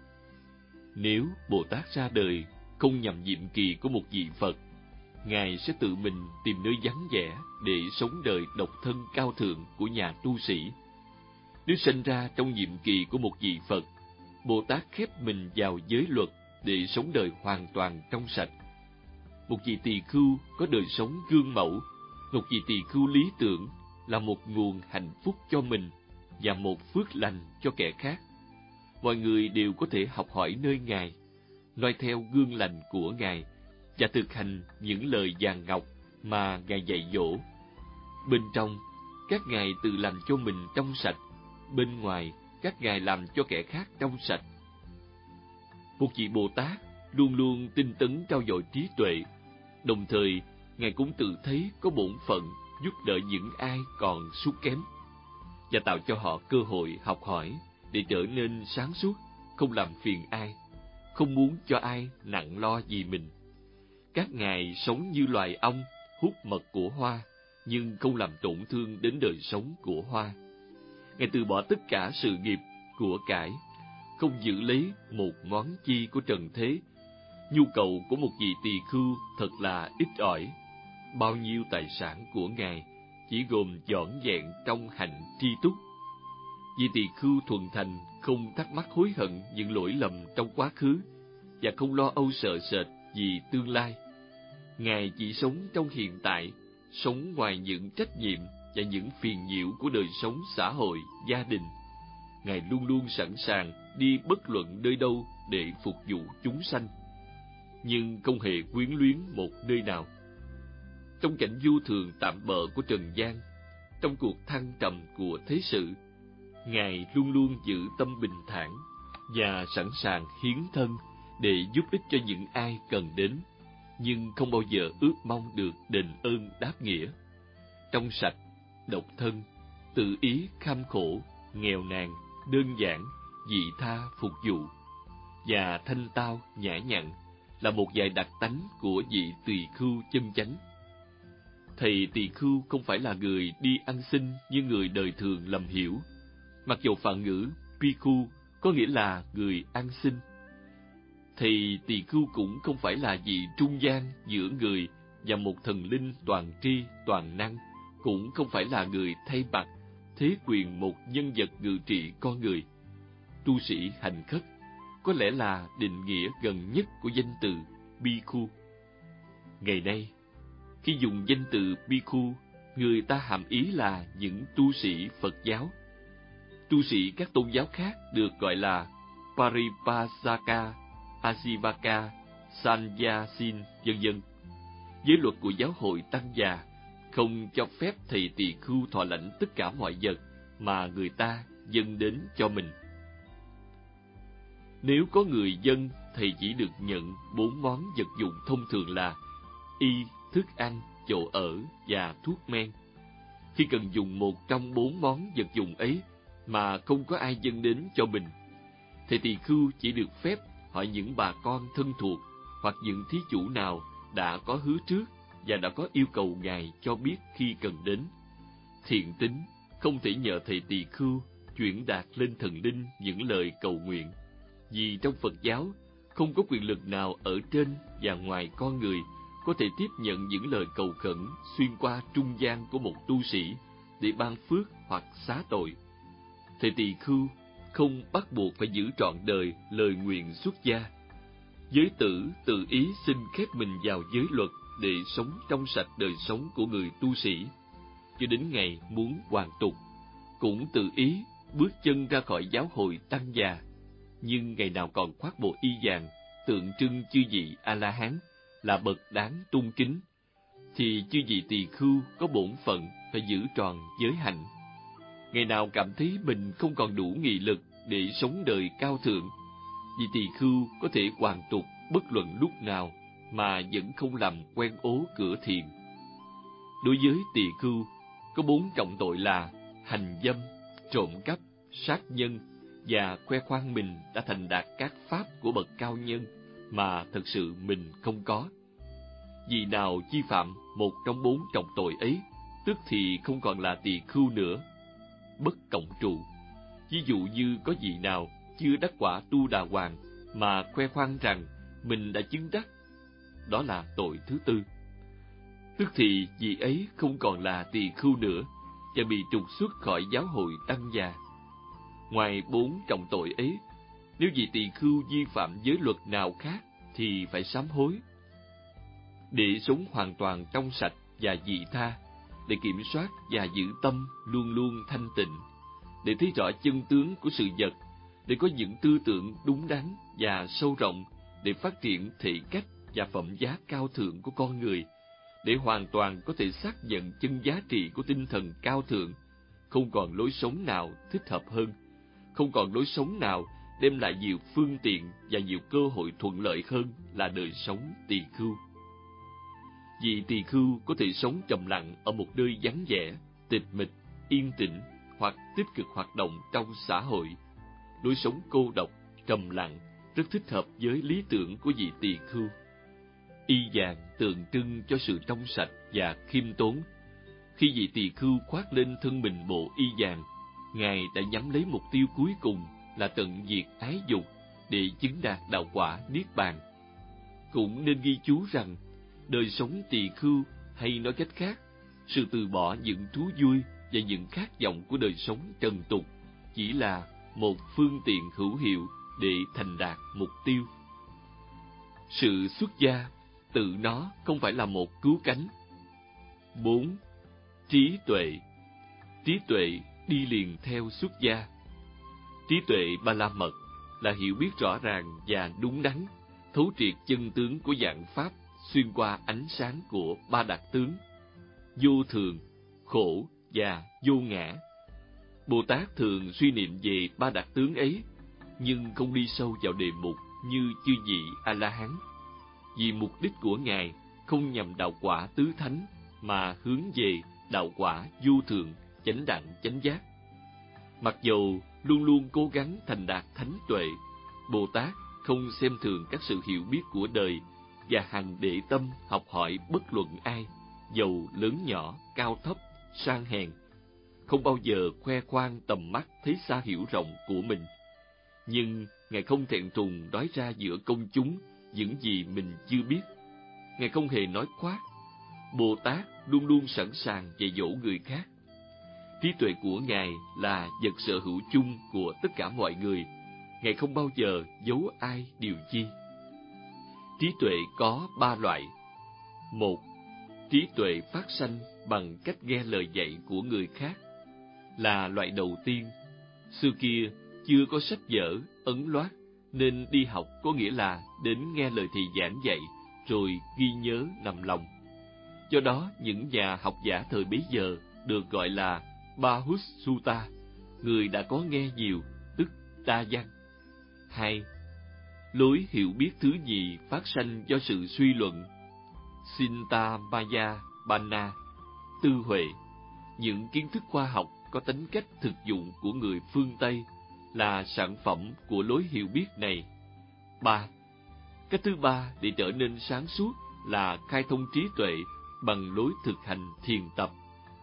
Nếu Bồ Tát ra đời không nhằm nhiệm kỳ của một vị Phật, Ngài sẽ tự mình tìm nơi vắng vẻ để sống đời độc thân cao thượng của nhà tu sĩ. Nếu sinh ra trong nhiệm kỳ của một vị Phật, Bồ Tát khép mình vào giới luật để sống đời hoàn toàn trong sạch. Một vị tỳ khưu có đời sống gương mẫu, một vị tỳ khưu lý tưởng là một nguồn hạnh phúc cho mình và một phước lành cho kẻ khác. Mọi người đều có thể học hỏi nơi Ngài, noi theo gương lành của Ngài và thực hành những lời vàng ngọc mà Ngài dạy dỗ. Bên trong, các Ngài tự làm cho mình trong sạch, bên ngoài, các Ngài làm cho kẻ khác trong sạch. Một vị Bồ Tát luôn luôn tinh tấn trau dồi trí tuệ, đồng thời Ngài cũng tự thấy có bổn phận giúp đỡ những ai còn sút kém và tạo cho họ cơ hội học hỏi để trở nên sáng suốt, không làm phiền ai, không muốn cho ai nặng lo vì mình. Các Ngài sống như loài ong hút mật của hoa, nhưng không làm tổn thương đến đời sống của hoa. Ngài từ bỏ tất cả sự nghiệp, của cải, không giữ lấy một món chi của trần thế. Nhu cầu của một vị tỳ khưu thật là ít ỏi. Bao nhiêu tài sản của Ngài chỉ gồm dọn dẹn trong hạnh tri túc. Vị tỳ khưu thuần thành không thắc mắc hối hận những lỗi lầm trong quá khứ và không lo âu sợ sệt vì tương lai. Ngài chỉ sống trong hiện tại, sống ngoài những trách nhiệm và những phiền nhiễu của đời sống xã hội, gia đình. Ngài luôn luôn sẵn sàng đi bất luận nơi đâu để phục vụ chúng sanh, nhưng không hề quyến luyến một nơi nào. Trong cảnh vô thường tạm bợ của trần gian, trong cuộc thăng trầm của thế sự, Ngài luôn luôn giữ tâm bình thản và sẵn sàng hiến thân để giúp ích cho những ai cần đến, nhưng không bao giờ ước mong được đền ơn đáp nghĩa. Trong sạch, độc thân, tự ý kham khổ, nghèo nàn, đơn giản, vị tha phục vụ và thanh tao nhã nhặn là một vài đặc tánh của vị tỳ khưu chân chánh. Thầy tỳ khưu không phải là người đi ăn xin như người đời thường lầm hiểu. Mặc dù phạn ngữ Bhikkhu có nghĩa là người ăn xin, thì tỳ khưu cũng không phải là vị trung gian giữa người và một thần linh toàn tri toàn năng, cũng không phải là người thay mặt thế quyền một nhân vật ngự trị con người. Tu sĩ hành khất có lẽ là định nghĩa gần nhất của danh từ Bhikkhu. Ngày nay, Khi dùng danh từ Bhikkhu, người ta hàm ý là những tu sĩ Phật giáo. Tu sĩ các tôn giáo khác được gọi là Paripasaka, Asivaka, Sannyasin, vân vân. Giới luật của giáo hội Tăng già không cho phép thầy tỳ khưu thọ lãnh tất cả mọi vật mà người ta dâng đến cho mình. Nếu có người dâng, thầy chỉ được nhận bốn món vật dụng thông thường là y, thức ăn, chỗ ở và thuốc men. Khi cần dùng một trong bốn món vật dụng ấy mà không có ai dâng đến cho mình, thầy tỳ khưu chỉ được phép hỏi những bà con thân thuộc hoặc những thí chủ nào đã có hứa trước và đã có yêu cầu ngài cho biết khi cần đến. Thiện tín không thể nhờ thầy tỳ khưu chuyển đạt lên thần linh những lời cầu nguyện, vì trong Phật giáo không có quyền lực nào ở trên và ngoài con người có thể tiếp nhận những lời cầu khẩn xuyên qua trung gian của một tu sĩ để ban phước hoặc xá tội. Thầy tỳ khưu không bắt buộc phải giữ trọn đời lời nguyện xuất gia. Giới tử tự ý xin khép mình vào giới luật để sống trong sạch đời sống của người tu sĩ, cho đến ngày muốn hoàn tục, cũng tự ý bước chân ra khỏi giáo hội Tăng già. Nhưng ngày nào còn khoác bộ y vàng tượng trưng chư vị A-la-hán là bậc đáng tôn kính, thì chư vị tỳ khưu có bổn phận phải giữ tròn giới hạnh. Ngày nào cảm thấy mình không còn đủ nghị lực để sống đời cao thượng, vì tỳ khưu có thể hoàn tục bất luận lúc nào mà vẫn không làm quen ố cửa thiền. Đối với tỳ khưu, có bốn trọng tội là hành dâm, trộm cắp, sát nhân và khoe khoang mình đã thành đạt các pháp của bậc cao nhân mà thật sự mình không có. Vì nào chi phạm một trong bốn trọng tội ấy, tức thì không còn là tỳ khưu nữa. Bất cộng trụ, ví dụ như có vị nào chưa đắc quả tu đà hoàng mà khoe khoang rằng mình đã chứng đắc, đó là tội thứ tư. Tức thì vị ấy không còn là tỳ khưu nữa và bị trục xuất khỏi giáo hội Tăng già. Ngoài bốn trọng tội ấy, nếu vị tỳ khưu vi phạm giới luật nào khác thì phải sám hối. Để sống hoàn toàn trong sạch và vị tha, để kiểm soát và giữ tâm luôn luôn thanh tịnh, để thấy rõ chân tướng của sự vật, để có những tư tưởng đúng đắn và sâu rộng, để phát triển thể cách và phẩm giá cao thượng của con người, để hoàn toàn có thể xác nhận chân giá trị của tinh thần cao thượng, không còn lối sống nào thích hợp hơn, không còn lối sống nào đem lại nhiều phương tiện và nhiều cơ hội thuận lợi hơn là đời sống tỳ khưu. Vì tỳ khưu có thể sống trầm lặng ở một nơi vắng vẻ, tịch mịch, yên tĩnh hoặc tích cực hoạt động trong xã hội. Lối sống cô độc, trầm lặng rất thích hợp với lý tưởng của vị tỳ khưu. Y vàng tượng trưng cho sự trong sạch và khiêm tốn. Khi vị tỳ khưu khoác lên thân mình bộ y vàng, ngài đã nhắm lấy mục tiêu cuối cùng là tận diệt ái dục để chứng đạt đạo quả niết bàn. Cũng nên ghi chú rằng đời sống tỳ khưu, hay nói cách khác, sự từ bỏ những thú vui và những khát vọng của đời sống trần tục chỉ là một phương tiện hữu hiệu để thành đạt mục tiêu. Sự xuất gia tự nó không phải là một cứu cánh. Bốn. Trí tuệ. Trí tuệ đi liền theo xuất gia. Trí tuệ Ba La Mật là hiểu biết rõ ràng và đúng đắn, thấu triệt chân tướng của vạn pháp xuyên qua ánh sáng của ba đặc tướng: vô thường, khổ và vô ngã. Bồ Tát thường suy niệm về ba đặc tướng ấy, nhưng không đi sâu vào đề mục như chư vị A-la-hán, vì mục đích của ngài không nhằm đạo quả tứ thánh mà hướng về đạo quả vô thường, chánh đẳng, chánh giác. Mặc dầu luôn luôn cố gắng thành đạt thánh tuệ, Bồ Tát không xem thường các sự hiểu biết của đời và hằng để tâm học hỏi bất luận ai, dầu lớn nhỏ, cao thấp, sang hèn, không bao giờ khoe khoang tầm mắt thấy xa hiểu rộng của mình. Nhưng ngài không thẹn thùng nói ra giữa công chúng những gì mình chưa biết. Ngài không hề nói khoác. Bồ Tát luôn luôn sẵn sàng dạy dỗ người khác. Trí tuệ của ngài là vật sở hữu chung của tất cả mọi người. Ngài không bao giờ giấu ai điều chi. Trí tuệ có ba loại. Một, Trí tuệ phát sanh bằng cách nghe lời dạy của người khác, là loại đầu tiên. Xưa kia chưa có sách vở, ấn loát, nên đi học có nghĩa là đến nghe lời thầy giảng dạy, rồi ghi nhớ nằm lòng. Do đó, những nhà học giả thời bấy giờ được gọi là Bahusutta, người đã có nghe nhiều, tức đa văn. Hai, lối hiểu biết thứ nhì phát sanh do sự suy luận. Sintamaya Bana, tư huệ, những kiến thức khoa học có tính cách thực dụng của người phương Tây, là sản phẩm của lối hiểu biết này. Ba, cách thứ ba để trở nên sáng suốt là khai thông trí tuệ bằng lối thực hành thiền tập.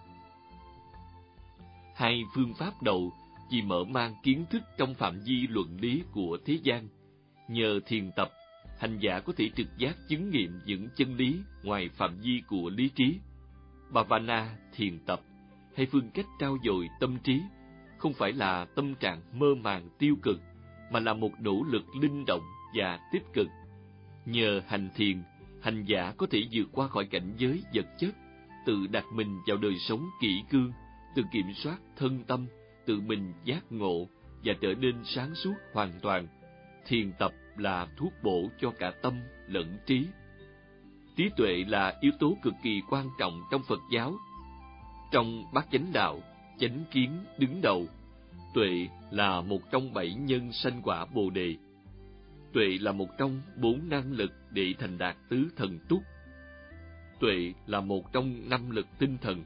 Hai phương pháp đầu chỉ mở mang kiến thức trong phạm vi luận lý của thế gian. Nhờ thiền tập, hành giả có thể trực giác chứng nghiệm những chân lý ngoài phạm vi của lý trí. Bhavana thiền tập, hay phương cách trau dồi tâm trí, không phải là tâm trạng mơ màng tiêu cực, mà là một nỗ lực linh động và tích cực. Nhờ hành thiền, hành giả có thể vượt qua khỏi cảnh giới vật chất, tự đặt mình vào đời sống kỷ cương, tự kiểm soát thân tâm, tự mình giác ngộ và trở nên sáng suốt hoàn toàn. Thiền tập là thuốc bổ cho cả tâm lẫn trí. Trí tuệ là yếu tố cực kỳ quan trọng trong Phật giáo. Trong Bát Chánh Đạo, chánh kiến đứng đầu. Tuệ là một trong bảy nhân sanh quả Bồ Đề. Tuệ là một trong bốn năng lực để thành đạt tứ thần túc. Tuệ là một trong năm lực tinh thần,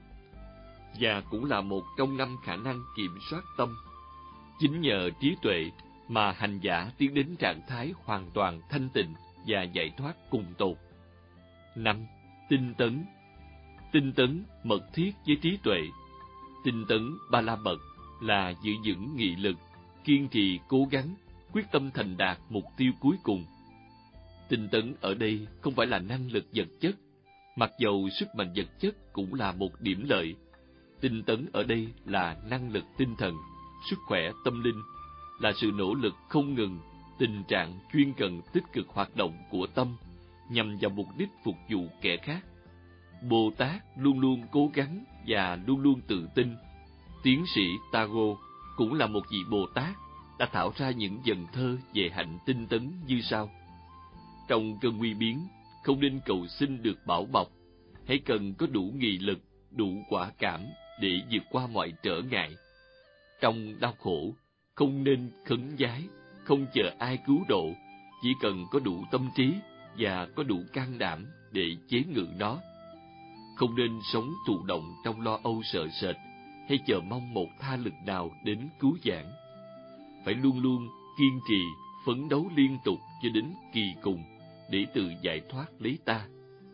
và cũng là một trong năm khả năng kiểm soát tâm. Chính nhờ trí tuệ mà hành giả tiến đến trạng thái hoàn toàn thanh tịnh và giải thoát cùng tột. Năm, tinh tấn. Tinh tấn mật thiết với trí tuệ. Tinh tấn ba la mật là giữ vững nghị lực, kiên trì cố gắng, quyết tâm thành đạt mục tiêu cuối cùng. Tinh tấn ở đây không phải là năng lực vật chất, mặc dầu sức mạnh vật chất cũng là một điểm lợi. Tinh tấn ở đây là năng lực tinh thần, sức khỏe tâm linh, là sự nỗ lực không ngừng, tình trạng chuyên cần tích cực hoạt động của tâm, nhằm vào mục đích phục vụ kẻ khác. Bồ Tát luôn luôn cố gắng và luôn luôn tự tin. Tiến sĩ Tagore cũng là một vị Bồ Tát, đã thảo ra những vần thơ về hạnh tinh tấn như sau: trong cơn nguy biến, không nên cầu xin được bảo bọc, hãy cần có đủ nghị lực, đủ quả cảm để vượt qua mọi trở ngại. Trong đau khổ, không nên khấn vái, không chờ ai cứu độ, chỉ cần có đủ tâm trí và có đủ can đảm để chế ngự nó. Không nên sống thụ động trong lo âu sợ sệt, hay chờ mong một tha lực nào đến cứu vãn. Phải luôn luôn kiên trì, phấn đấu liên tục cho đến kỳ cùng để tự giải thoát lấy ta.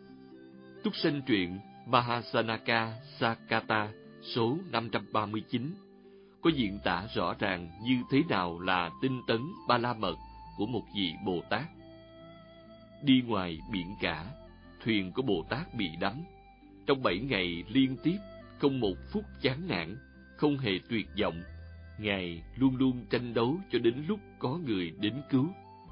Túc Sanh truyện Mahasanaka Sakata số năm trăm ba mươi chín có diễn tả rõ ràng như thế nào là tinh tấn ba la mật của một vị Bồ Tát. Đi ngoài biển cả, thuyền của Bồ Tát bị đắm. Trong bảy ngày liên tiếp, không một phút chán nản, không hề tuyệt vọng, Ngài luôn luôn tranh đấu cho đến lúc có người đến cứu.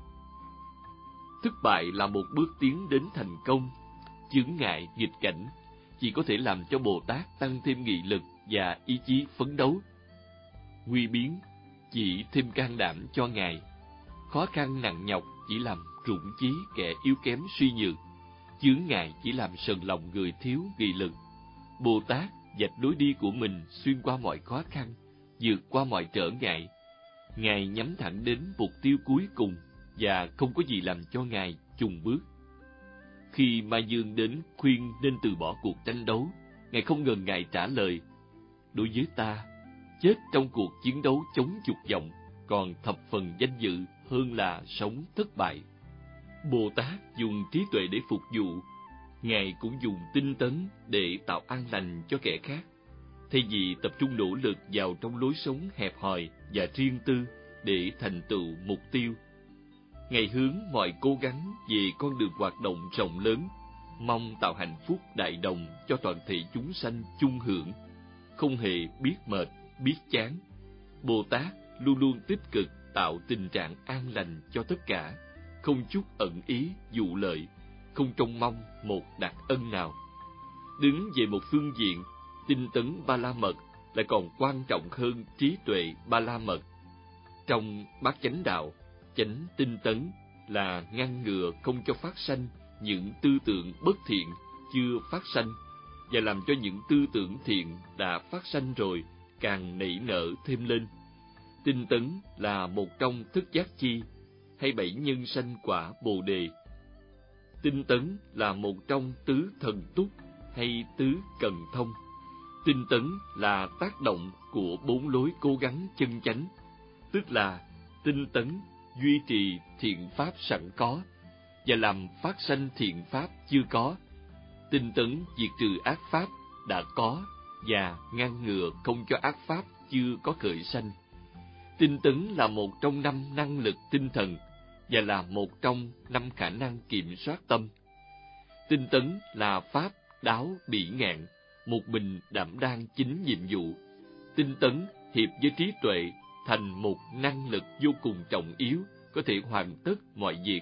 Thất bại là một bước tiến đến thành công. Chướng ngại nghịch cảnh chỉ có thể làm cho Bồ Tát tăng thêm nghị lực và ý chí phấn đấu. Nguy biến chỉ thêm can đảm cho Ngài. Khó khăn nặng nhọc chỉ làm rụng chí kẻ yếu kém suy nhược. Chướng ngại chỉ làm sờn lòng người thiếu nghị lực. Bồ Tát vạch lối đi của mình xuyên qua mọi khó khăn, vượt qua mọi trở ngại. Ngài nhắm thẳng đến mục tiêu cuối cùng và không có gì làm cho Ngài chùn bước. Khi Ma Dương đến khuyên nên từ bỏ cuộc tranh đấu, Ngài không ngần ngại trả lời: đối với ta, chết trong cuộc chiến đấu chống dục vọng còn thập phần danh dự hơn là sống thất bại. Bồ Tát dùng trí tuệ để phục vụ, Ngài cũng dùng tinh tấn để tạo an lành cho kẻ khác. Thay vì tập trung nỗ lực vào trong lối sống hẹp hòi và riêng tư để thành tựu mục tiêu, Ngài hướng mọi cố gắng về con đường hoạt động rộng lớn, mong tạo hạnh phúc đại đồng cho toàn thể chúng sanh chung hưởng. Không hề biết mệt, biết chán, Bồ Tát luôn luôn tích cực tạo tình trạng an lành cho tất cả, không chút ẩn ý dụ lợi, không trông mong một đặc ân nào. Đứng về một phương diện, tinh tấn Ba La Mật lại còn quan trọng hơn trí tuệ Ba La Mật. Trong bát chánh đạo, chánh tinh tấn là ngăn ngừa không cho phát sanh những tư tưởng bất thiện chưa phát sanh, và làm cho những tư tưởng thiện đã phát sanh rồi càng nảy nở thêm lên. Tinh tấn là một trong thức giác chi hay bảy nhân sanh quả Bồ Đề. Tinh tấn là một trong tứ thần túc hay tứ cần thông. Tinh tấn là tác động của bốn lối cố gắng chân chánh, tức là tinh tấn duy trì thiện pháp sẵn có và làm phát sanh thiện pháp chưa có. Tinh tấn diệt trừ ác pháp đã có và ngăn ngừa không cho ác pháp chưa có khởi sanh. Tinh tấn là một trong năm năng lực tinh thần và là một trong năm khả năng kiểm soát tâm. Tinh tấn là pháp đáo bỉ ngạn, một mình đảm đang chính nhiệm vụ. Tinh tấn hiệp với trí tuệ thành một năng lực vô cùng trọng yếu, có thể hoàn tất mọi việc.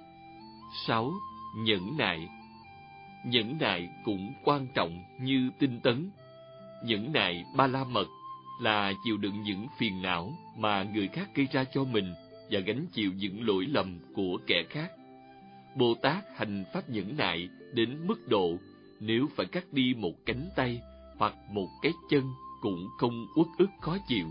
Sáu. Nhẫn nại. Nhẫn nại cũng quan trọng như tinh tấn. Nhẫn nại Ba La Mật là chịu đựng những phiền não mà người khác gây ra cho mình và gánh chịu những lỗi lầm của kẻ khác. Bồ Tát hành pháp nhẫn nại đến mức độ nếu phải cắt đi một cánh tay hoặc một cái chân cũng không uất ức khó chịu.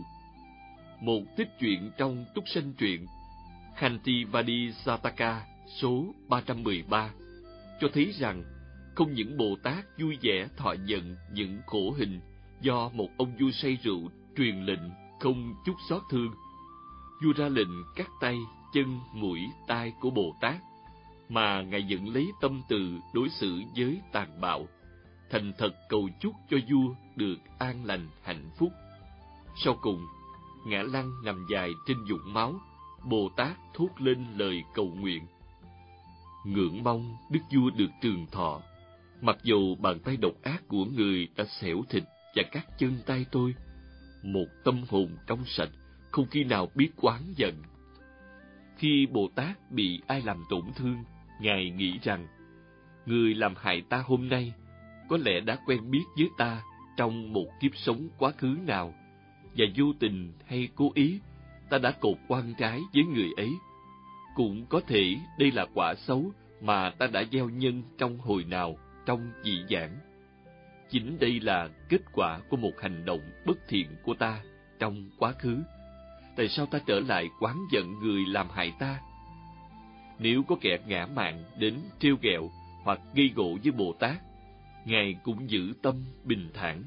Một tích truyện trong Túc Sanh Truyện Khantivadi Sataka số ba trăm mười ba cho thấy rằng không những Bồ Tát vui vẻ thọ nhận những khổ hình do một ông vua say rượu truyền lệnh không chút xót thương. Vua ra lệnh cắt tay, chân, mũi, tai của Bồ Tát, mà Ngài vẫn lấy tâm từ đối xử với tàn bạo, thành thật cầu chúc cho vua được an lành hạnh phúc. Sau cùng, ngã lăn nằm dài trên vũng máu, Bồ Tát thốt lên lời cầu nguyện: ngưỡng mong đức vua được trường thọ, mặc dù bàn tay độc ác của người đã xẻo thịt và cắt chân tay tôi, một tâm hồn trong sạch không khi nào biết oán giận. Khi Bồ Tát bị ai làm tổn thương, Ngài nghĩ rằng người làm hại ta hôm nay có lẽ đã quen biết với ta trong một kiếp sống quá khứ nào, và vô tình hay cố ý ta đã cột oan trái với người ấy. Cũng có thể đây là quả xấu mà ta đã gieo nhân trong hồi nào trong dị vãng. Chính đây là kết quả của một hành động bất thiện của ta trong quá khứ. Tại sao ta trở lại oán giận người làm hại ta? Nếu có kẻ ngã mạn đến trêu ghẹo hoặc gây gổ với Bồ Tát, Ngài cũng giữ tâm bình thản.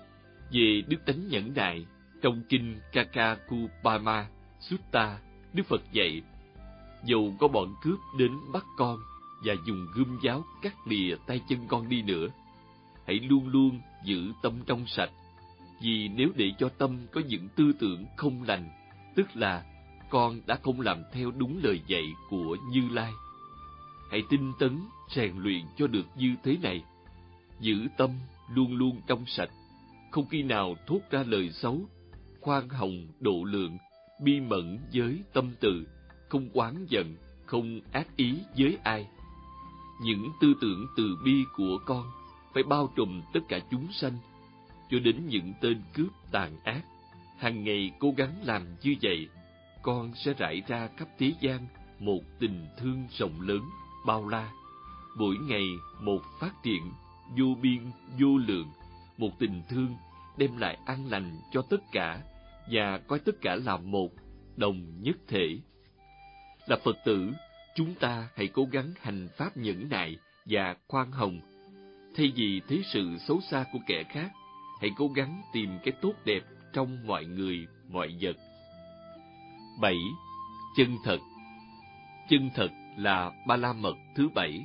Về đức tánh nhẫn nại, trong kinh Kakakupama Sutta, Đức Phật dạy: dầu có bọn cướp đến bắt con và dùng gươm giáo cắt lìa tay chân con đi nữa, hãy luôn luôn giữ tâm trong sạch, vì nếu để cho tâm có những tư tưởng không lành, tức là con đã không làm theo đúng lời dạy của Như Lai. Hãy tinh tấn rèn luyện cho được như thế này, giữ tâm luôn luôn trong sạch, không khi nào thốt ra lời xấu, khoan hồng độ lượng, bi mẫn với tâm từ, không oán giận, không ác ý với ai. Những tư tưởng từ bi của con phải bao trùm tất cả chúng sanh, cho đến những tên cướp tàn ác. Hàng ngày cố gắng làm như vậy, con sẽ rải ra khắp thế gian một tình thương rộng lớn, bao la, mỗi ngày một phát triển, vô biên, vô lượng, một tình thương đem lại an lành cho tất cả và coi tất cả là một, đồng nhất thể. Là Phật tử, chúng ta hãy cố gắng hành pháp nhẫn nại và khoan hồng. Thay vì thấy sự xấu xa của kẻ khác, hãy cố gắng tìm cái tốt đẹp trong mọi người, mọi vật. Bảy. Chân thật. Chân thật là Ba La Mật thứ bảy.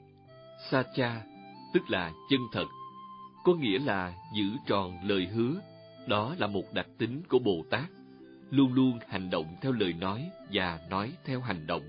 Sacha, tức là chân thật, có nghĩa là giữ tròn lời hứa. Đó là một đặc tính của Bồ Tát, luôn luôn hành động theo lời nói và nói theo hành động.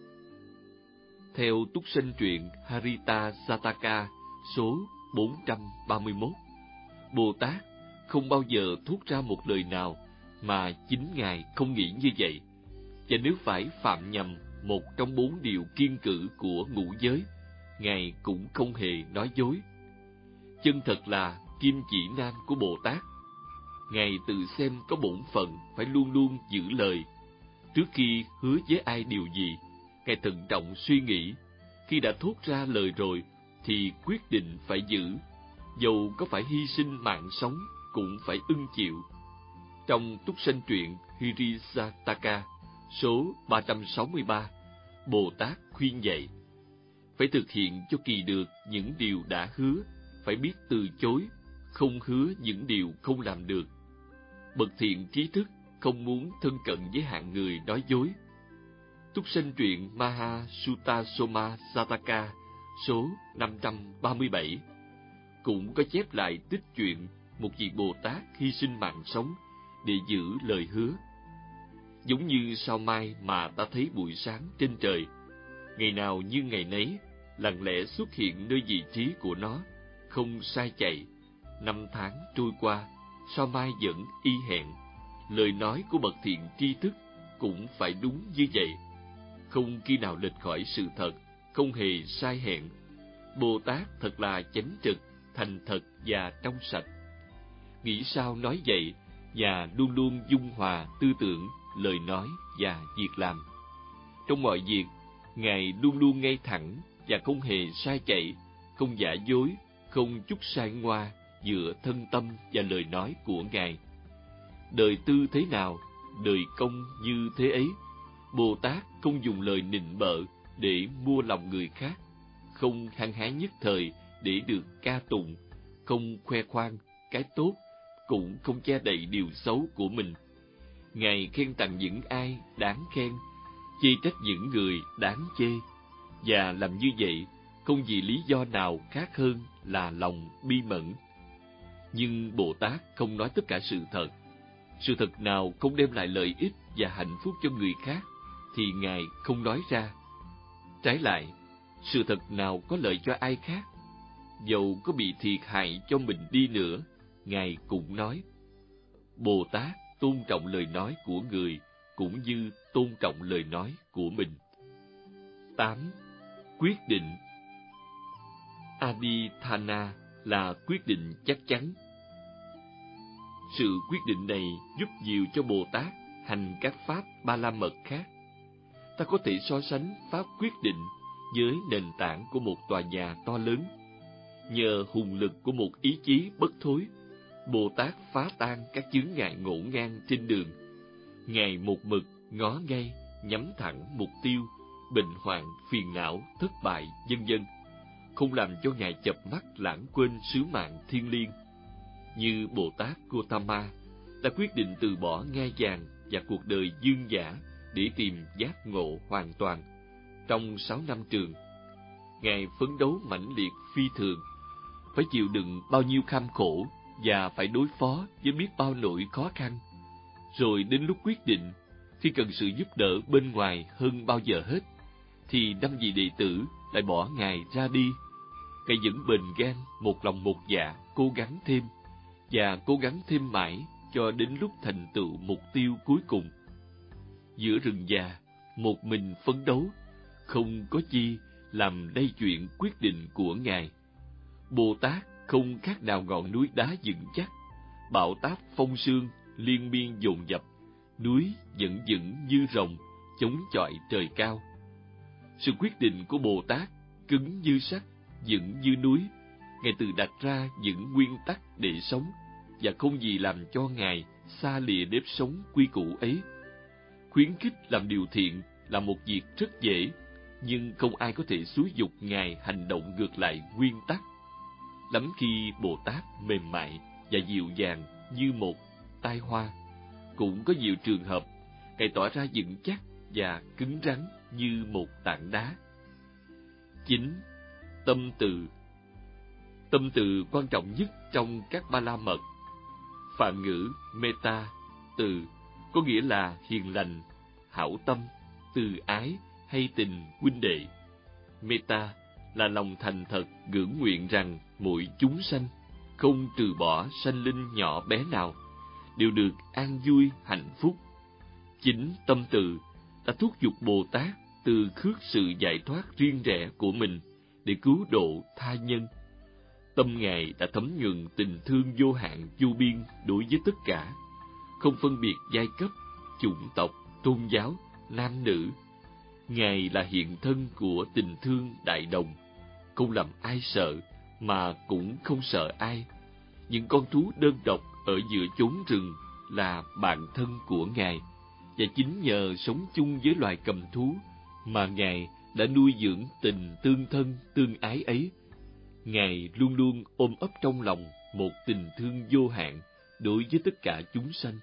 Theo Túc Sanh Truyện Harita Sataka số bốn trăm ba mươi mốt, Bồ Tát không bao giờ thốt ra một lời nào mà chính Ngài không nghĩ như vậy. Và nếu phải phạm nhầm một trong bốn điều kiêng cữ của ngũ giới, Ngài cũng không hề nói dối. chân thật là kim chỉ nam của Bồ Tát. Ngài tự xem có bổn phận phải luôn luôn giữ lời. Trước khi hứa với ai điều gì, Ngài thận trọng suy nghĩ. Khi đã thốt ra lời rồi, thì quyết định phải giữ. Dầu có phải hy sinh mạng sống, cũng phải ưng chịu. Trong Túc Sanh Truyện Hirisataka, số ba trăm sáu mươi ba, Bồ Tát khuyên dạy: phải thực hiện cho kỳ được những điều đã hứa, phải biết từ chối, không hứa những điều không làm được. Bậc thiện trí thức không muốn thân cận với hạng người nói dối. Túc Sanh Truyện Mahasutasoma Sataka, số năm trăm ba mươi bảy, cũng có chép lại tích chuyện một vị Bồ Tát hy sinh mạng sống để giữ lời hứa. Giống như sao mai mà ta thấy buổi sáng trên trời, ngày nào như ngày nấy, lặng lẽ xuất hiện nơi vị trí của nó, không sai chạy. Năm tháng trôi qua, sao mai vẫn y hẹn. Lời nói của bậc thiện tri thức cũng phải đúng như vậy, không khi nào lệch khỏi sự thật, không hề sai hẹn. Bồ Tát thật là chánh trực, thành thật và trong sạch. Nghĩ sao nói vậy, và luôn luôn dung hòa tư tưởng, lời nói và việc làm. Trong mọi việc, Ngài luôn luôn ngay thẳng và không hề sai chạy, không giả dối, không chút sai ngoa giữa thân tâm và lời nói của Ngài. Đời tư thế nào, đời công như thế ấy. Bồ Tát không dùng lời nịnh bợ để mua lòng người khác, không hăng hái nhất thời để được ca tụng, không khoe khoang cái tốt, cũng không che đậy điều xấu của mình. Ngài khen tặng những ai đáng khen, chê trách những người đáng chê, và làm như vậy không vì lý do nào khác hơn là lòng bi mẫn. Nhưng Bồ Tát không nói tất cả sự thật. Sự thật nào không đem lại lợi ích và hạnh phúc cho người khác thì Ngài không nói ra. Trái lại, sự thật nào có lợi cho ai khác, dầu có bị thiệt hại cho mình đi nữa, Ngài cũng nói. Bồ Tát tôn trọng lời nói của người cũng như tôn trọng lời nói của mình. tám. Quyết định. Adithana là quyết định chắc chắn. Sự quyết định này giúp nhiều cho Bồ Tát hành các pháp ba la mật khác. Ta có thể so sánh pháp quyết định với nền tảng của một tòa nhà to lớn. Nhờ hùng lực của một ý chí bất thối, Bồ Tát phá tan các chướng ngại ngổn ngang trên đường. Ngài một mực ngó ngay, nhắm thẳng mục tiêu, bệnh hoạn, phiền não, thất bại, vân vân, không làm cho Ngài chợp mắt lãng quên sứ mạng thiêng liêng. Như Bồ Tát Gotama đã quyết định từ bỏ ngai vàng và cuộc đời dương dã để tìm giác ngộ hoàn toàn. Trong sáu năm trường, Ngài phấn đấu mãnh liệt phi thường, phải chịu đựng bao nhiêu kham khổ và phải đối phó với biết bao nỗi khó khăn. Rồi đến lúc quyết định, khi cần sự giúp đỡ bên ngoài hơn bao giờ hết, thì năm vị đệ tử lại bỏ Ngài ra đi. Ngài vẫn bền gan, một lòng một dạ, cố gắng thêm, và cố gắng thêm mãi cho đến lúc thành tựu mục tiêu cuối cùng. Giữa rừng già, một mình phấn đấu, không có chi làm lay chuyển quyết định của Ngài. Bồ Tát không khác nào ngọn núi đá vững chắc, bão táp phong sương liên miên dồn dập, núi vẫn vững như rồng, chống chọi trời cao. Sự quyết định của Bồ Tát cứng như sắt, vững như núi. Ngài tự đặt ra những nguyên tắc để sống, và không gì làm cho Ngài xa lìa nếp sống quy củ ấy. Khuyến khích làm điều thiện là một việc rất dễ, nhưng không ai có thể xúi giục Ngài hành động ngược lại nguyên tắc. Lắm khi Bồ Tát mềm mại và dịu dàng như một tai hoa, cũng có nhiều trường hợp Ngài tỏ ra vững chắc và cứng rắn như một tảng đá. Chín. Tâm từ. Tâm từ quan trọng nhất trong các ba la mật. Phạn ngữ metta, từ, có nghĩa là hiền lành, hảo tâm, từ ái hay tình huynh đệ. Metta là lòng thành thật ngưỡng nguyện rằng mỗi chúng sanh, không trừ bỏ sanh linh nhỏ bé nào, đều được an vui hạnh phúc. Chính tâm từ đã thúc giục Bồ Tát từ khước sự giải thoát riêng rẽ của mình để cứu độ tha nhân. Tâm Ngài đã thấm nhuần tình thương vô hạn vô biên đối với tất cả, không phân biệt giai cấp, chủng tộc, tôn giáo, nam nữ. Ngài là hiện thân của tình thương đại đồng, không làm ai sợ mà cũng không sợ ai. Những con thú đơn độc ở giữa chốn rừng là bạn thân của Ngài, và chính nhờ sống chung với loài cầm thú mà Ngài đã nuôi dưỡng tình tương thân tương ái ấy. Ngài luôn luôn ôm ấp trong lòng một tình thương vô hạn đối với tất cả chúng sanh.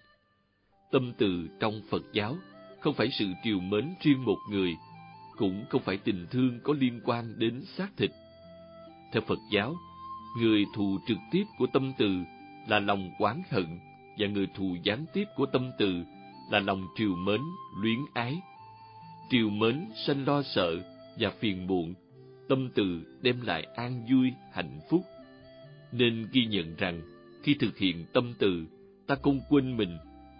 Tâm từ trong Phật giáo không phải sự trìu mến riêng một người, cũng không phải tình thương có liên quan đến xác thịt. Theo Phật giáo, người thù trực tiếp của tâm từ là lòng oán hận, và người thù gián tiếp của tâm từ là lòng trìu mến, luyến ái. Trìu mến sanh lo sợ và phiền muộn, tâm từ đem lại an vui, hạnh phúc. Nên ghi nhận rằng, khi thực hiện tâm từ, ta không quên mình.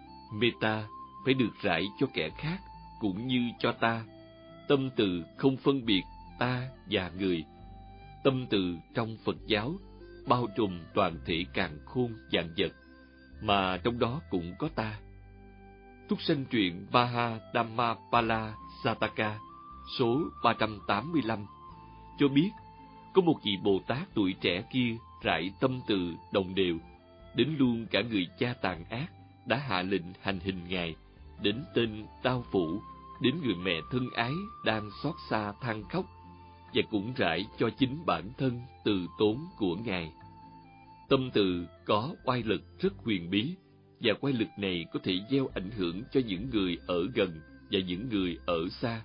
Metta phải được rải cho kẻ khác cũng như cho ta. Tâm từ không phân biệt ta và người. Tâm từ trong Phật giáo bao trùm toàn thể càn khôn vạn vật, mà trong đó cũng có ta. Túc Sanh Truyện Maha Dhammapala Sataka số ba trăm tám mươi lăm cho biết có một vị Bồ Tát tuổi trẻ kia rải tâm từ đồng đều, đến luôn cả người cha tàn ác đã hạ lệnh hành hình Ngài, đến tên đao phủ, đến người mẹ thân ái đang xót xa than khóc, và cũng rải cho chính bản thân từ tốn của Ngài. Tâm từ có oai lực rất huyền bí, và oai lực này có thể gieo ảnh hưởng cho những người ở gần và những người ở xa.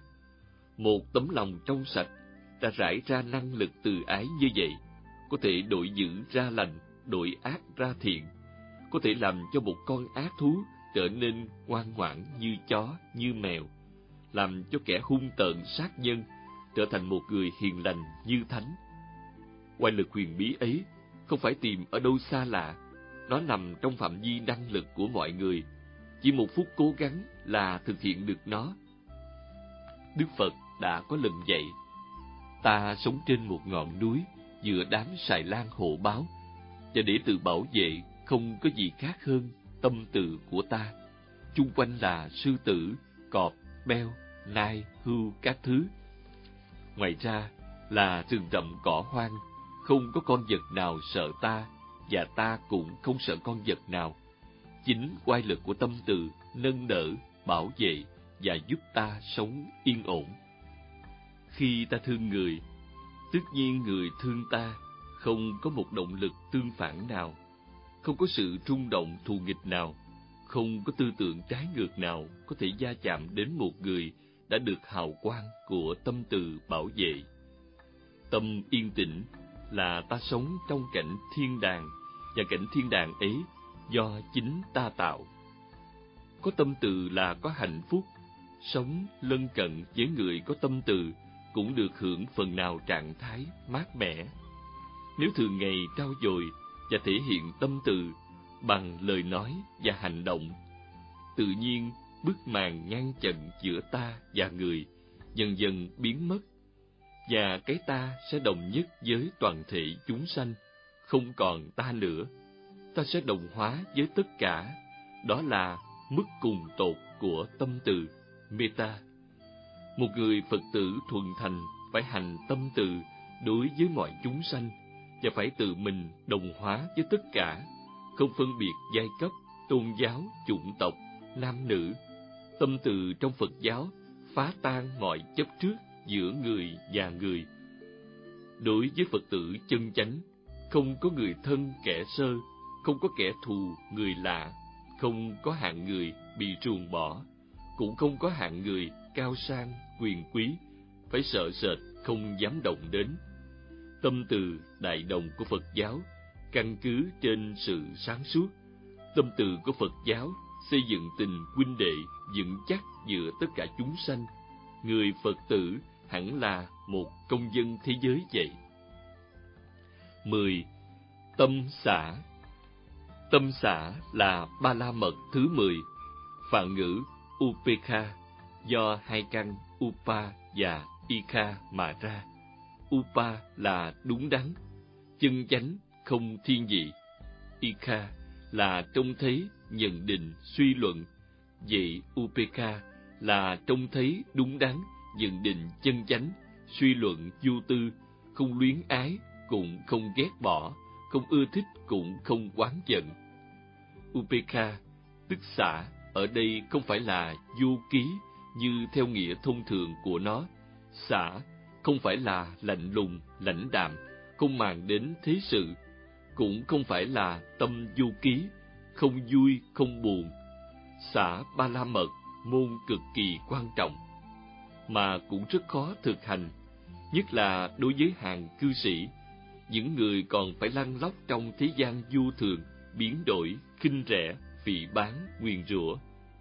Một tấm lòng trong sạch đã rải ra năng lực từ ái như vậy, có thể đổi dữ ra lành, đổi ác ra thiện, có thể làm cho một con ác thú trở nên ngoan ngoãn như chó, như mèo, làm cho kẻ hung tợn sát nhân trở thành một người hiền lành như thánh. Oai lực huyền bí ấy không phải tìm ở đâu xa lạ, nó nằm trong phạm vi năng lực của mọi người. Chỉ một phút cố gắng là thực hiện được nó. Đức Phật đã có lần dạy: ta sống trên một ngọn núi giữa đám xài lang hộ báo, và để tự bảo vệ không có gì khác hơn tâm từ của ta. Chung quanh là sư tử, cọp, beo, nai, hươu các thứ. Ngoài ra là rừng rậm cỏ hoang, không có con vật nào sợ ta, và ta cũng không sợ con vật nào. Chính oai lực của tâm từ nâng đỡ, bảo vệ và giúp ta sống yên ổn. Khi ta thương người, tất nhiên người thương ta, không có một động lực tương phản nào, không có sự rung động thù nghịch nào, không có tư tưởng trái ngược nào có thể va chạm đến một người đã được hào quang của tâm từ bảo vệ. Tâm yên tĩnh là ta sống trong cảnh thiên đàng, và cảnh thiên đàng ấy do chính ta tạo. Có tâm từ là có hạnh phúc, sống lân cận với người có tâm từ cũng được hưởng phần nào trạng thái mát mẻ. Nếu thường ngày trau dồi và thể hiện tâm từ bằng lời nói và hành động, tự nhiên bức màn ngăn chặn giữa ta và người dần dần biến mất, và cái ta sẽ đồng nhất với toàn thể chúng sanh, không còn ta nữa. Ta sẽ đồng hóa với tất cả. Đó là mức cùng tột của tâm từ, metta. Một người Phật tử thuần thành phải hành tâm từ đối với mọi chúng sanh, và phải tự mình đồng hóa với tất cả, không phân biệt giai cấp, tôn giáo, chủng tộc, nam nữ. Tâm từ trong Phật giáo phá tan mọi chấp trước giữa người và người. Đối với Phật tử chân chánh, không có người thân kẻ sơ, không có kẻ thù người lạ, không có hạng người bị ruồng bỏ, cũng không có hạng người cao sang quyền quý phải sợ sệt không dám động đến. Tâm từ đại đồng của Phật giáo căn cứ trên sự sáng suốt. Tâm từ của Phật giáo xây dựng tình huynh đệ vững chắc giữa tất cả chúng sanh. Người Phật tử hẳn là một công dân thế giới vậy. mười. Tâm xả. Tâm xả là ba la mật thứ mười, phạn ngữ upekha, do hai căn upa và ikha mà ra. Upa là đúng đắn, chân chánh, không thiên vị. Ikha là trông thấy, nhận định, suy luận. Vậy Upekha là trông thấy đúng đắn, nhận định chân chánh, suy luận vô tư, không luyến ái, cũng không ghét bỏ, không ưa thích, cũng không oán giận. Upekha, tức xả, ở đây không phải là vô ký như theo nghĩa thông thường của nó. Xả không phải là lạnh lùng, lãnh đạm, không màng đến thế sự, cũng không phải là tâm vô ký, không vui, không buồn. Xả ba la mật, môn cực kỳ quan trọng, mà cũng rất khó thực hành, nhất là đối với hàng cư sĩ, những người còn phải lăn lóc trong thế gian vô thường, biến đổi, khinh rẻ, phỉ báng, nguyền rủa.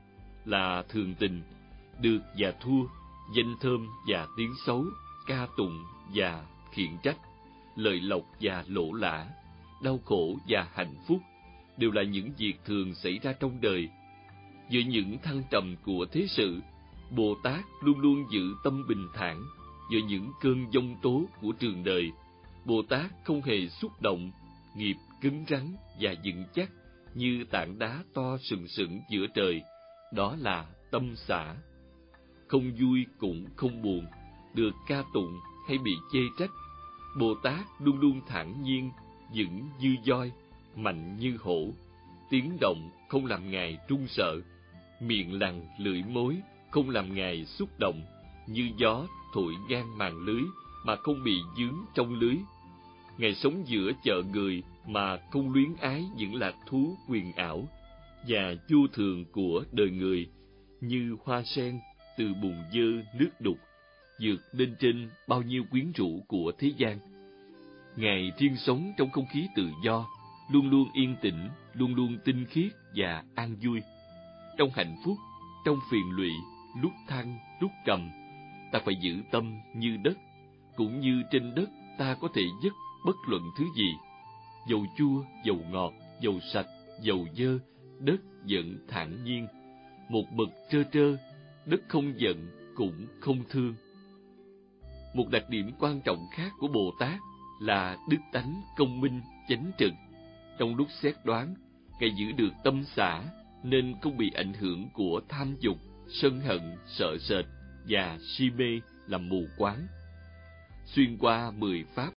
Là thường tình, được và thua, danh thơm và tiếng xấu, ca tụng và khiển trách, lợi lộc và lỗ lã, đau khổ và hạnh phúc đều là những việc thường xảy ra trong đời. Với những thăng trầm của thế sự, Bồ Tát luôn luôn giữ tâm bình thản. Với những cơn giông tố của trường đời, Bồ Tát không hề xúc động, nghiệp cứng rắn và vững chắc như tảng đá to sừng sững giữa trời. Đó là tâm xả. Không vui cũng không buồn, được ca tụng hay bị chê trách, Bồ Tát luôn luôn thản nhiên, vững như voi, mạnh như hổ. Tiếng động không làm Ngài run sợ, miệng lằn lưỡi mối không làm Ngài xúc động, như gió thổi ngang màn lưới mà không bị vướng trong lưới. Ngài sống giữa chợ người mà không luyến ái những lạc thú quyền ảo và vô thường của đời người, như hoa sen từ bùn dơ nước đục, vượt lên trên bao nhiêu quyến rũ của thế gian. Ngài riêng sống trong không khí tự do, luôn luôn yên tĩnh, luôn luôn tinh khiết và an vui. Trong hạnh phúc, trong phiền lụy, lúc thăng, lúc trầm, ta phải giữ tâm như đất, cũng như trên đất ta có thể dứt bất luận thứ gì. Dầu chua, dầu ngọt, dầu sạch, dầu dơ, đất vẫn thản nhiên. Một mực trơ trơ, đất không giận cũng không thương. Một đặc điểm quan trọng khác của Bồ Tát là đức tánh công minh, chánh trực. Trong lúc xét đoán, Ngài giữ được tâm xả, nên không bị ảnh hưởng của tham dục, sân hận, sợ sệt và si mê làm mù quáng. Xuyên qua mười pháp